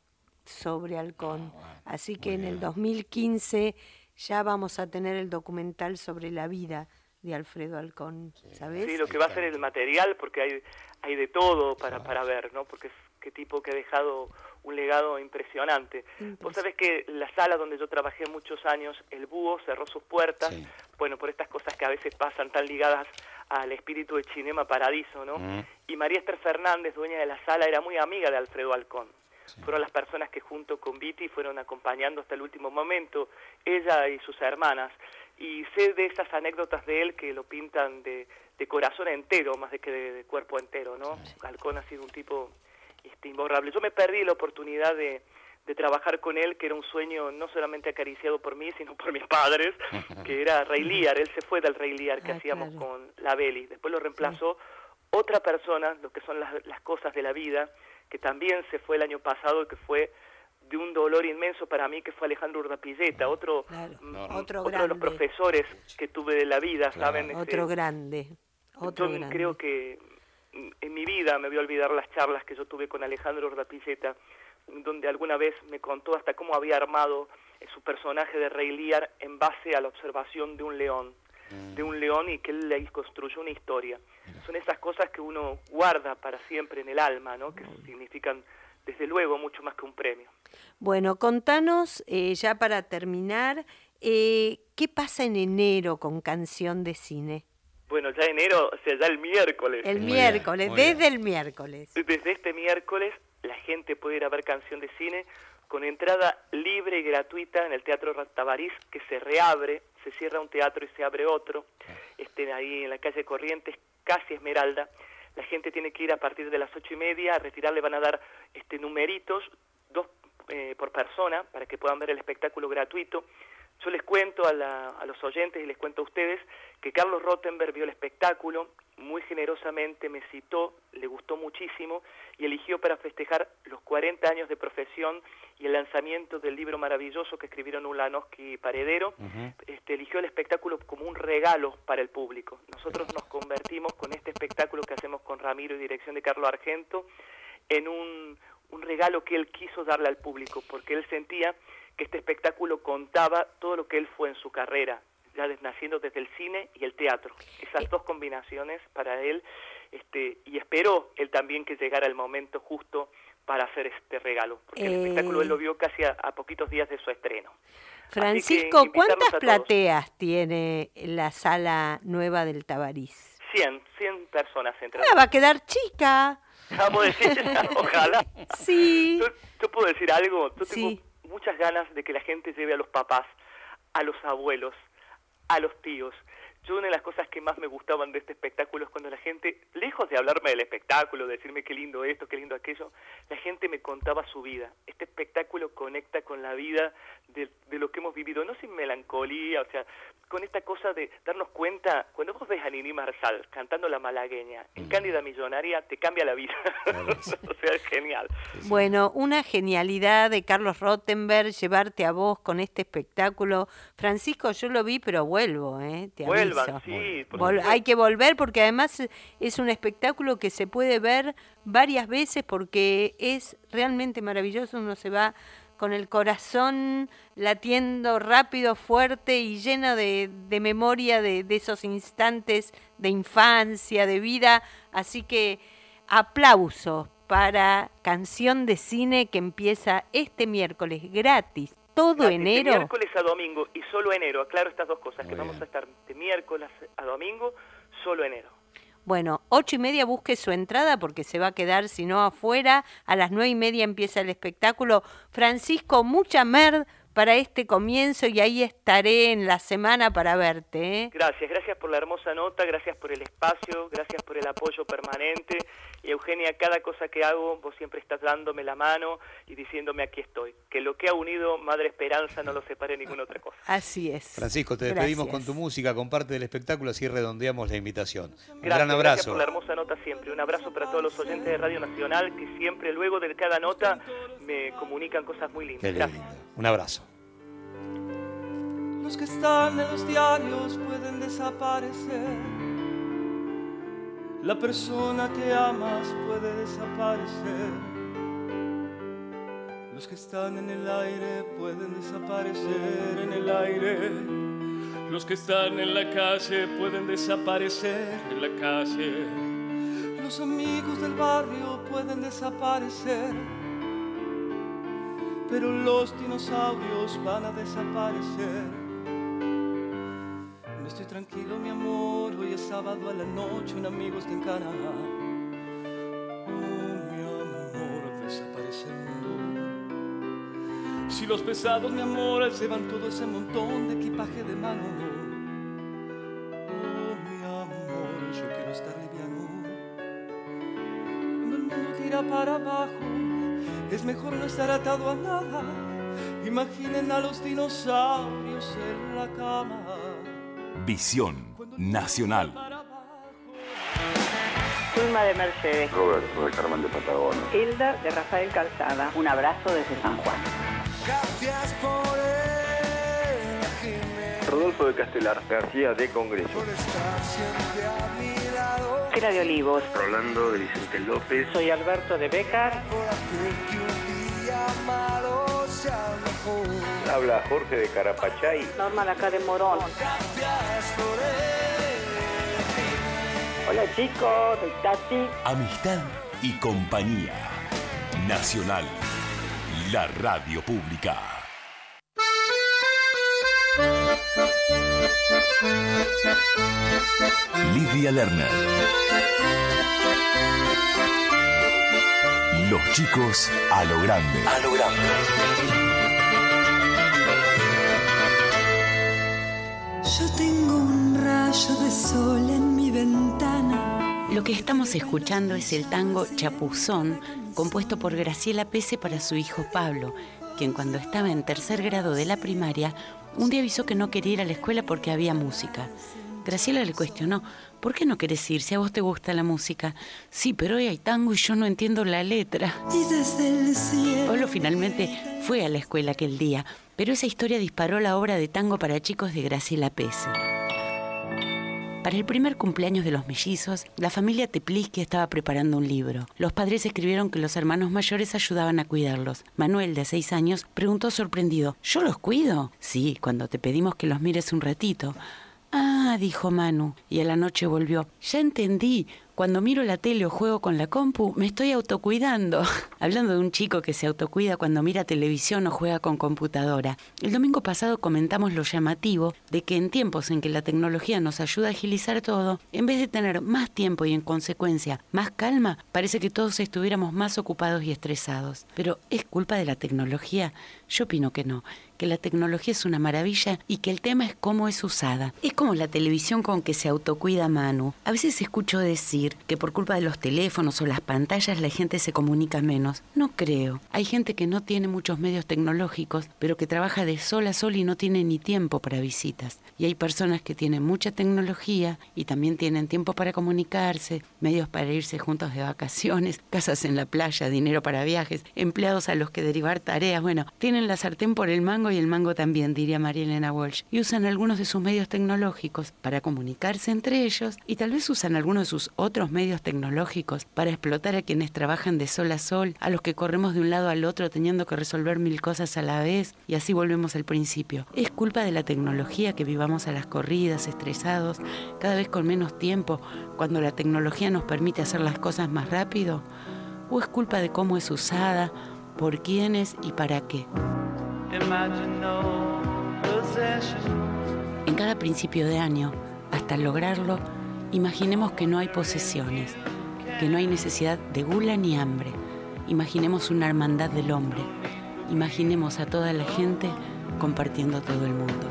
S15: sobre Halcón. Así que en el dos mil quince ya vamos a tener el documental sobre la vida de Alfredo Halcón, ¿sabes?
S5: Sí, lo que va a ser el material, porque hay hay de todo para, para ver, ¿no? Porque es qué tipo que ha dejado un legado impresionante. Vos sabés que la sala donde yo trabajé muchos años, el Búho cerró sus puertas, sí. bueno, por estas cosas que a veces pasan tan ligadas al espíritu de Cinema Paradiso, ¿no? Mm. Y María Esther Fernández, dueña de la sala, era muy amiga de Alfredo Halcón. Sí. Fueron las personas que junto con Viti fueron acompañando hasta el último momento, ella y sus hermanas. Y sé de esas anécdotas de él que lo pintan de, de corazón entero, más de que de, de cuerpo entero, ¿no? Sí. Halcón ha sido un tipo este, imborrable. Yo me perdí la oportunidad de, de trabajar con él, que era un sueño no solamente acariciado por mí, sino por mis padres, que era Ray Lear. Él se fue del Ray Lear que ah, hacíamos claro. con la Beli. Después lo reemplazó sí. otra persona, lo que son las, las cosas de la vida, que también se fue el año pasado, que fue de un dolor inmenso para mí, que fue Alejandro Urdapilleta, otro,
S15: claro.
S5: no,
S15: no. otro,
S5: otro de los profesores que tuve de la vida, claro. ¿saben?
S15: Otro
S5: este,
S15: grande, otro
S5: yo
S15: grande.
S5: creo que en mi vida me voy a olvidar las charlas que yo tuve con Alejandro Urdapilleta, donde alguna vez me contó hasta cómo había armado su personaje de Ray Lear en base a la observación de un león, mm. de un león y que él le construyó una historia. Mira. Son esas cosas que uno guarda para siempre en el alma, ¿no? Que mm. significan desde luego mucho más que un premio.
S15: Bueno, contanos, eh, ya para terminar, eh, ¿qué pasa en enero con Canción de Cine?
S5: Bueno, ya enero, o sea, ya el miércoles.
S15: El muy miércoles, bien, desde bien. el miércoles.
S5: Desde este miércoles la gente puede ir a ver Canción de Cine con entrada libre y gratuita en el Teatro Tabarís, que se reabre, se cierra un teatro y se abre otro, este, ahí en la calle Corrientes, casi Esmeralda. La gente tiene que ir a partir de las ocho y media, a retirarle van a dar este numeritos, dos eh, por persona, para que puedan ver el espectáculo gratuito. Yo les cuento a, la, a los oyentes y les cuento a ustedes que Carlos Rottenberg vio el espectáculo, muy generosamente me citó, le gustó muchísimo y eligió para festejar los cuarenta años de profesión y el lanzamiento del libro maravilloso que escribieron Ulanowski y Paredero, uh-huh. este, eligió el espectáculo como un regalo para el público. Nosotros nos convertimos con este espectáculo que hacemos con Ramiro y dirección de Carlos Argento en un, un regalo que él quiso darle al público, porque él sentía que este espectáculo contaba todo lo que él fue en su carrera, ya naciendo desde el cine y el teatro. Esas dos combinaciones para él, este, y esperó él también que llegara el momento justo para hacer este regalo, porque eh... el espectáculo él lo vio casi a, a poquitos días de su estreno.
S15: Francisco, ¿cuántas plateas tiene la sala nueva del Tabarís?
S5: cien, cien personas entraron.
S15: Ah, va a quedar chica.
S5: Vamos a decir, ojalá.
S15: Sí.
S5: Yo, yo puedo decir algo, yo tengo
S15: sí.
S5: muchas ganas de que la gente lleve a los papás, a los abuelos, a los tíos. Yo una de las cosas que más me gustaban de este espectáculo es cuando la gente, lejos de hablarme del espectáculo, decirme qué lindo esto, qué lindo aquello, la gente me contaba su vida. Este espectáculo conecta con la vida de, de lo que hemos vivido, no sin melancolía, o sea, con esta cosa de darnos cuenta, cuando vos ves a Nini Marsal cantando La Malagueña en Cándida Millonaria, te cambia la vida. O sea, es genial.
S15: Bueno, una genialidad de Carlos Rottenberg, llevarte a vos con este espectáculo. Francisco, yo lo vi, pero vuelvo, ¿eh? Te aviso.
S5: Vuelvan, sí.
S15: Vol- hay que volver porque además es un espectáculo que se puede ver varias veces porque es realmente maravilloso. Uno se va con el corazón latiendo rápido, fuerte y lleno de, de memoria de, de esos instantes de infancia, de vida. Así que aplausos para Canción de Cine que empieza este miércoles gratis. Todo
S5: de
S15: enero.
S5: De miércoles a domingo y solo enero. Aclaro estas dos cosas,
S2: Muy
S5: que vamos
S2: bien.
S5: a estar de miércoles a domingo, solo enero.
S15: Bueno, ocho y media busque su entrada porque se va a quedar, si no, afuera. A las nueve y media empieza el espectáculo. Francisco, mucha mer para este comienzo y ahí estaré en la semana para verte, ¿eh?
S5: Gracias, gracias por la hermosa nota, gracias por el espacio, gracias por el apoyo permanente. Y Eugenia, cada cosa que hago, vos siempre estás dándome la mano y diciéndome aquí estoy. Que lo que ha unido Madre Esperanza no lo separe ninguna otra cosa.
S15: Así es.
S2: Francisco, te despedimos
S15: Gracias.
S2: con tu música, comparte del espectáculo, así redondeamos la invitación. Un
S5: Gracias,
S2: gran abrazo.
S5: Gracias por la hermosa nota siempre. Un abrazo para todos los oyentes de Radio Nacional que siempre luego de cada nota me comunican cosas muy lindas.
S2: Qué
S5: Gracias.
S2: lindo. Un abrazo.
S10: Los que están en los diarios pueden desaparecer. La persona que amas puede desaparecer. Los que están en el aire pueden desaparecer en el aire. Los que están en la calle pueden desaparecer en la calle. Los amigos del barrio pueden desaparecer, pero los dinosaurios van a desaparecer. No estoy tranquilo, mi amor, hoy es sábado a la noche, un amigo está en cana. Oh, mi amor, desaparece el mundo. Si los pesados, mi amor, se van todo ese montón de equipaje de mano. Oh, mi amor, yo quiero estar liviano. Cuando el mundo tira para abajo, es mejor no estar atado a nada. Imaginen a los dinosaurios en la cama.
S4: Visión Nacional.
S7: Zulma de Mercedes.
S6: Roberto de Carmen de Patagonia.
S7: Hilda de Rafael Calzada. Un abrazo desde San Juan.
S11: Gracias por el Jiménez.
S6: Rodolfo de Castelar. García de Congreso.
S11: Por estar siempre a mi lado.
S7: Cera de Olivos.
S6: Rolando de Vicente López.
S7: Soy Alberto de Becar.
S11: Por aquel que un día malo se alejó.
S6: Habla Jorge de Carapachay.
S7: Norma de acá de Morón.
S11: Gracias por el Jiménez.
S7: Hola chicos, soy Tati.
S4: Amistad y compañía. Nacional. La radio pública. Lidia Lerner. Los chicos a lo grande. A lo grande.
S3: Yo tengo un rayo de sol en mi ventana.
S12: Lo que estamos escuchando es el tango Chapuzón, compuesto por Graciela Pese para su hijo Pablo, quien cuando estaba en tercer grado de la primaria, un día avisó que no quería ir a la escuela porque había música. Graciela le cuestionó: ¿por qué no querés ir si a vos te gusta la música? Sí, pero hoy hay tango y yo no entiendo la letra.
S3: Y desde el cielo.
S12: Pablo finalmente fue a la escuela aquel día, pero esa historia disparó la obra de tango para chicos de Graciela Pese. Para el primer cumpleaños de los mellizos, la familia Tepliski estaba preparando un libro. Los padres escribieron que los hermanos mayores ayudaban a cuidarlos. Manuel, de seis años, preguntó sorprendido: ¿yo los cuido? Sí, cuando te pedimos que los mires un ratito. Ah, dijo Manu, y a la noche volvió: ya entendí, cuando miro la tele o juego con la compu, me estoy autocuidando. Hablando de un chico que se autocuida cuando mira televisión o juega con computadora. El domingo pasado comentamos lo llamativo de que en tiempos en que la tecnología nos ayuda a agilizar todo, en vez de tener más tiempo y en consecuencia más calma, parece que todos estuviéramos más ocupados y estresados. Pero ¿es culpa de la tecnología? Yo opino que no, que la tecnología es una maravilla y que el tema es cómo es usada. Es como la televisión con que se autocuida Manu. A veces escucho decir que por culpa de los teléfonos o las pantallas la gente se comunica menos. No creo. Hay gente que no tiene muchos medios tecnológicos, pero que trabaja de sol a sol y no tiene ni tiempo para visitas. Y hay personas que tienen mucha tecnología y también tienen tiempo para comunicarse, medios para irse juntos de vacaciones, casas en la playa, dinero para viajes, empleados a los que derivar tareas. Bueno, tienen la sartén por el mango y el mango también, diría María Elena Walsh. Y usan algunos de sus medios tecnológicos para comunicarse entre ellos y tal vez usan algunos de sus otros medios tecnológicos para explotar a quienes trabajan de sol a sol, a los que corremos de un lado al otro teniendo que resolver mil cosas a la vez, y así volvemos al principio. ¿Es culpa de la tecnología que vivamos a las corridas, estresados, cada vez con menos tiempo, cuando la tecnología nos permite hacer las cosas más rápido? ¿O es culpa de cómo es usada, por quiénes y para qué? En cada principio de año, hasta lograrlo, imaginemos que no hay posesiones, que no hay necesidad de gula ni hambre. Imaginemos una hermandad del hombre. Imaginemos a toda la gente compartiendo todo el mundo.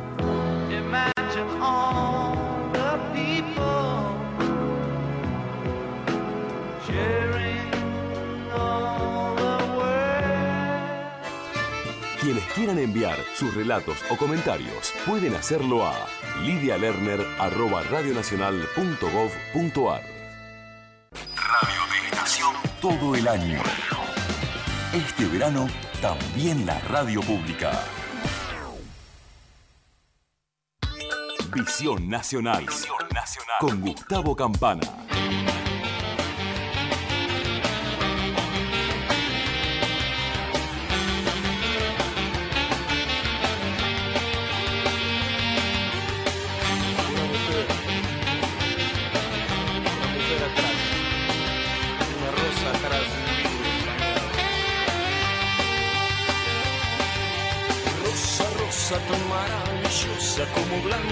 S4: Quienes quieran enviar sus relatos o comentarios pueden hacerlo a lidia lerner arroba radionacional punto gov punto ar. Radio de estación todo el año. Este verano también la radio pública. Visión Nacional. Visión Nacional. Con Gustavo Campana.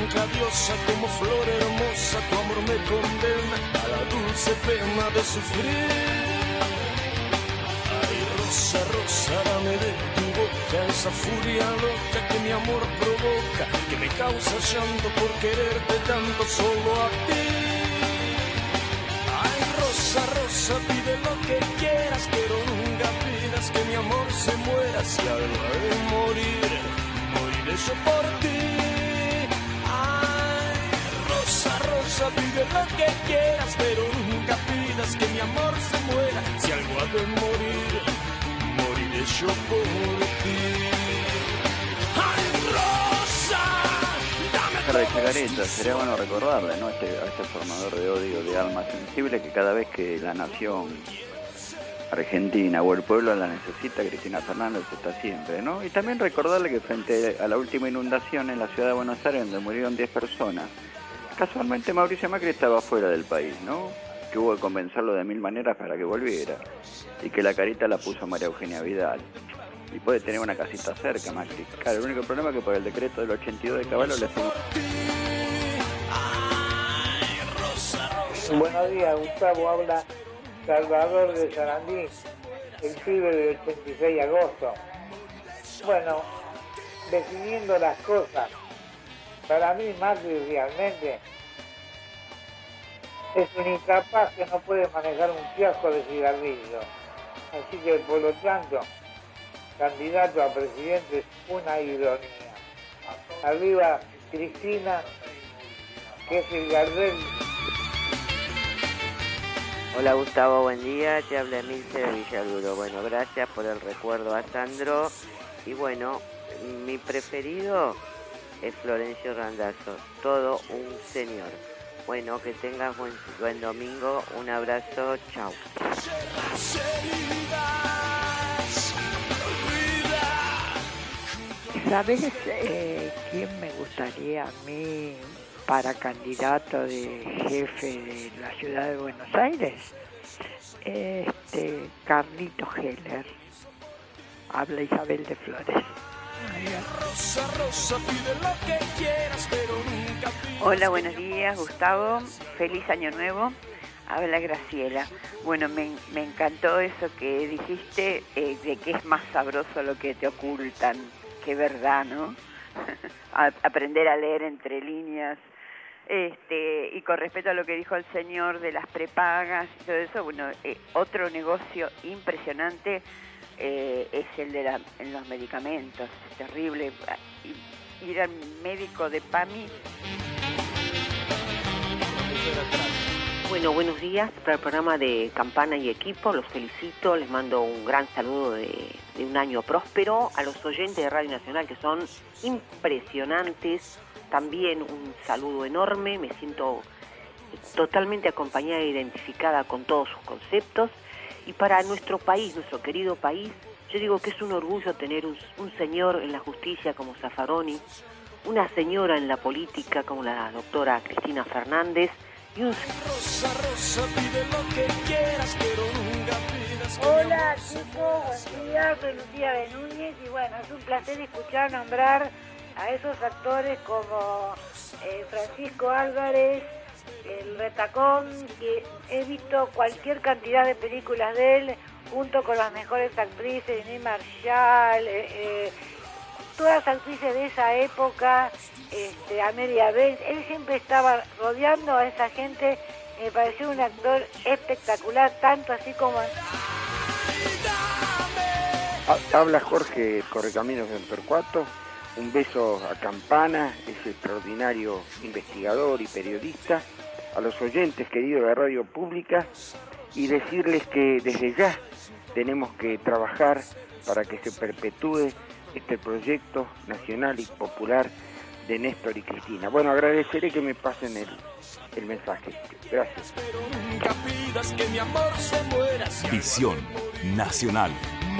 S11: blanca diosa, como flor hermosa, tu amor me condena a la dulce pena de sufrir. Ay, rosa, rosa, dame de tu boca esa furia loca que mi amor provoca, que me causa llanto por quererte tanto solo a ti. Ay, rosa, rosa, pide lo que quieras, pero nunca pidas que mi amor se muera. Si algo ha de morir, moriré yo por ti. Ay, rosa, rosa, pide lo que quieras, pero nunca pidas que mi amor se muera. Si algo ha de morir, moriré yo por ti. Ay, rosa, dame
S1: de Chacareta, sería bueno recordarle, ¿no? Este, a este formador de odio, de alma sensible, que cada vez que la nación argentina o el pueblo la necesita, Cristina Fernández está siempre, ¿no? Y también recordarle que frente a la última inundación en la ciudad de Buenos Aires, donde murieron diez personas, casualmente Mauricio Macri estaba fuera del país, ¿no? Que hubo que convencerlo de mil maneras para que volviera, y que la carita la puso María Eugenia Vidal. Y puede tener una casita cerca, Macri. Claro, el único problema es que por el decreto del ochenta y dos de Caballo le hacemos...
S16: Buenos días, Gustavo, habla Salvador de Sarandí, el pibe del ochenta y seis de agosto. Bueno, definiendo las cosas, para mí Macri realmente es un incapaz que no puede manejar un kiosco de cigarrillos. Así que por lo tanto, candidato a presidente es una ironía. Arriba Cristina, que es el Gardel.
S19: Hola Gustavo, buen día, te habla Milce de Villaluro. Bueno, gracias por el recuerdo a Sandro. Y bueno, mi preferido es Florencio Randazzo, todo un señor. Bueno, que tengas buen, buen domingo, un abrazo, chao.
S8: ¿Sabes eh, quién me gustaría a mí para candidato de jefe de la ciudad de Buenos Aires? Este, Carlito Heller. Habla Isabel de Flores.
S7: Hola, buenos días, Gustavo. Feliz año nuevo. Habla Graciela. Bueno, me, me encantó eso que dijiste, eh, de que es más sabroso lo que te ocultan. Qué verdad, ¿no? a, aprender a leer entre líneas. Este, y con respecto a lo que dijo el señor de las prepagas y todo eso, bueno, eh, otro negocio impresionante eh, es el de la, en los medicamentos. Es terrible. Ir al médico de PAMI.
S20: Bueno, buenos días para el programa de Campana y equipo, los felicito, les mando un gran saludo de, de un año próspero, a los oyentes de Radio Nacional que son impresionantes, también un saludo enorme, me siento totalmente acompañada e identificada con todos sus conceptos, y para nuestro país, nuestro querido país, yo digo que es un orgullo tener un, un señor en la justicia como Zaffaroni, una señora en la política como la doctora Cristina Fernández, y un...
S9: Hola chicos, buen día, soy Lucía de Núñez y bueno, es un placer escuchar nombrar a esos actores como eh, Francisco Álvarez, el Retacón, que he visto cualquier cantidad de películas de él junto con las mejores actrices, Inés Marshall, eh, eh, todas las actrices de esa época, este, Amelia Benz, él siempre estaba rodeando a esa gente, me pareció un actor espectacular, tanto así como...
S21: Habla Jorge Correcaminos de Torcuato, un beso a Campana, ese extraordinario investigador y periodista, a los oyentes queridos de Radio Pública, y decirles que desde ya tenemos que trabajar para que se perpetúe este proyecto nacional y popular de Néstor y Cristina. Bueno, agradeceré que me pasen el, el mensaje. Gracias.
S4: Visión Nacional.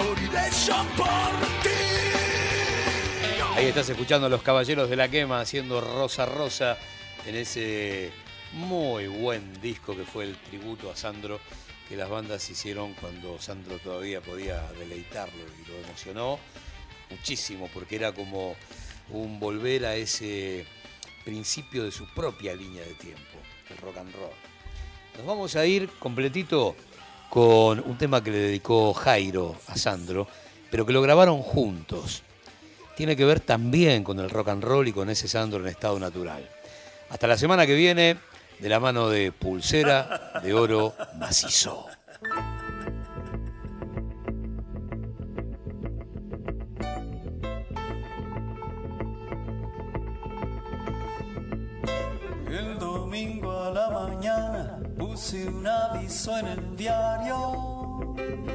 S2: Ahí estás escuchando a los Caballeros de la Quema haciendo Rosa Rosa en ese muy buen disco que fue el tributo a Sandro que las bandas hicieron cuando Sandro todavía podía deleitarlo, y lo emocionó muchísimo porque era como un volver a ese principio de su propia línea de tiempo, el rock and roll. Nos vamos a ir completito con un tema que le dedicó Jairo a Sandro, pero que lo grabaron juntos. Tiene que ver también con el rock and roll y con ese Sandro en estado natural. Hasta la semana que viene, de la mano de Pulsera de Oro Macizo.
S13: El domingo a la mañana puse un aviso en el diario.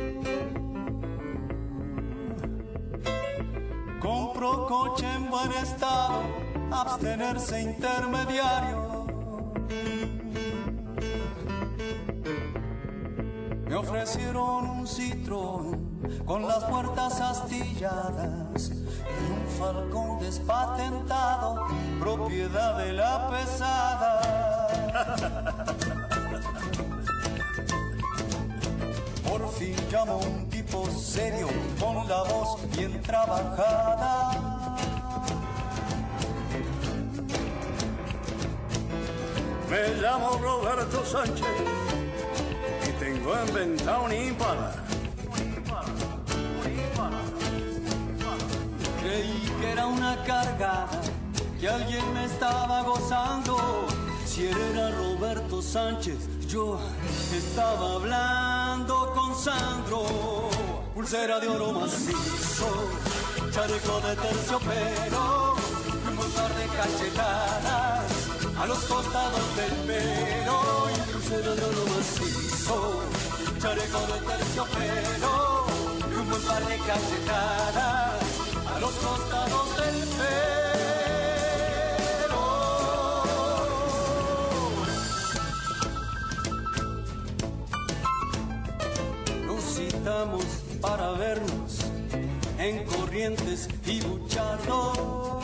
S13: Compro coche en buen estado, abstenerse intermediario. Me ofrecieron un Citroën con las puertas astilladas y un Falcón despatentado, propiedad de la pesada. Por fin llamó un tipo serio con la voz bien trabajada. Me llamo Roberto Sánchez y tengo en venta un Impala. Creí que era una cargada, que alguien me estaba gozando. Si era Roberto Sánchez, yo estaba hablando con Sandro. Pulsera de oro macizo, chaleco de terciopelo, un par de cachetadas a los costados del pelo. Y pulsera de oro macizo, chaleco de terciopelo, y un buen par de cachetadas a los costados del pelo. Nos citamos para vernos en Corrientes y Buchardo.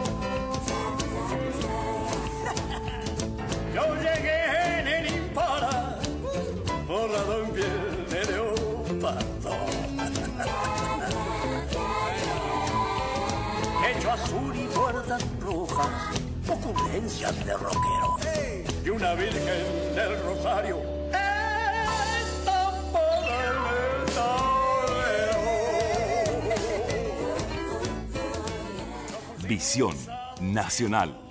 S13: Yo llegué en el Impala, forrado en piel de leopardo. Hecho azul y puertas rojas, ocurrencias de rockero. Y una virgen del Rosario, estampada en el tablero.
S4: Visión Nacional.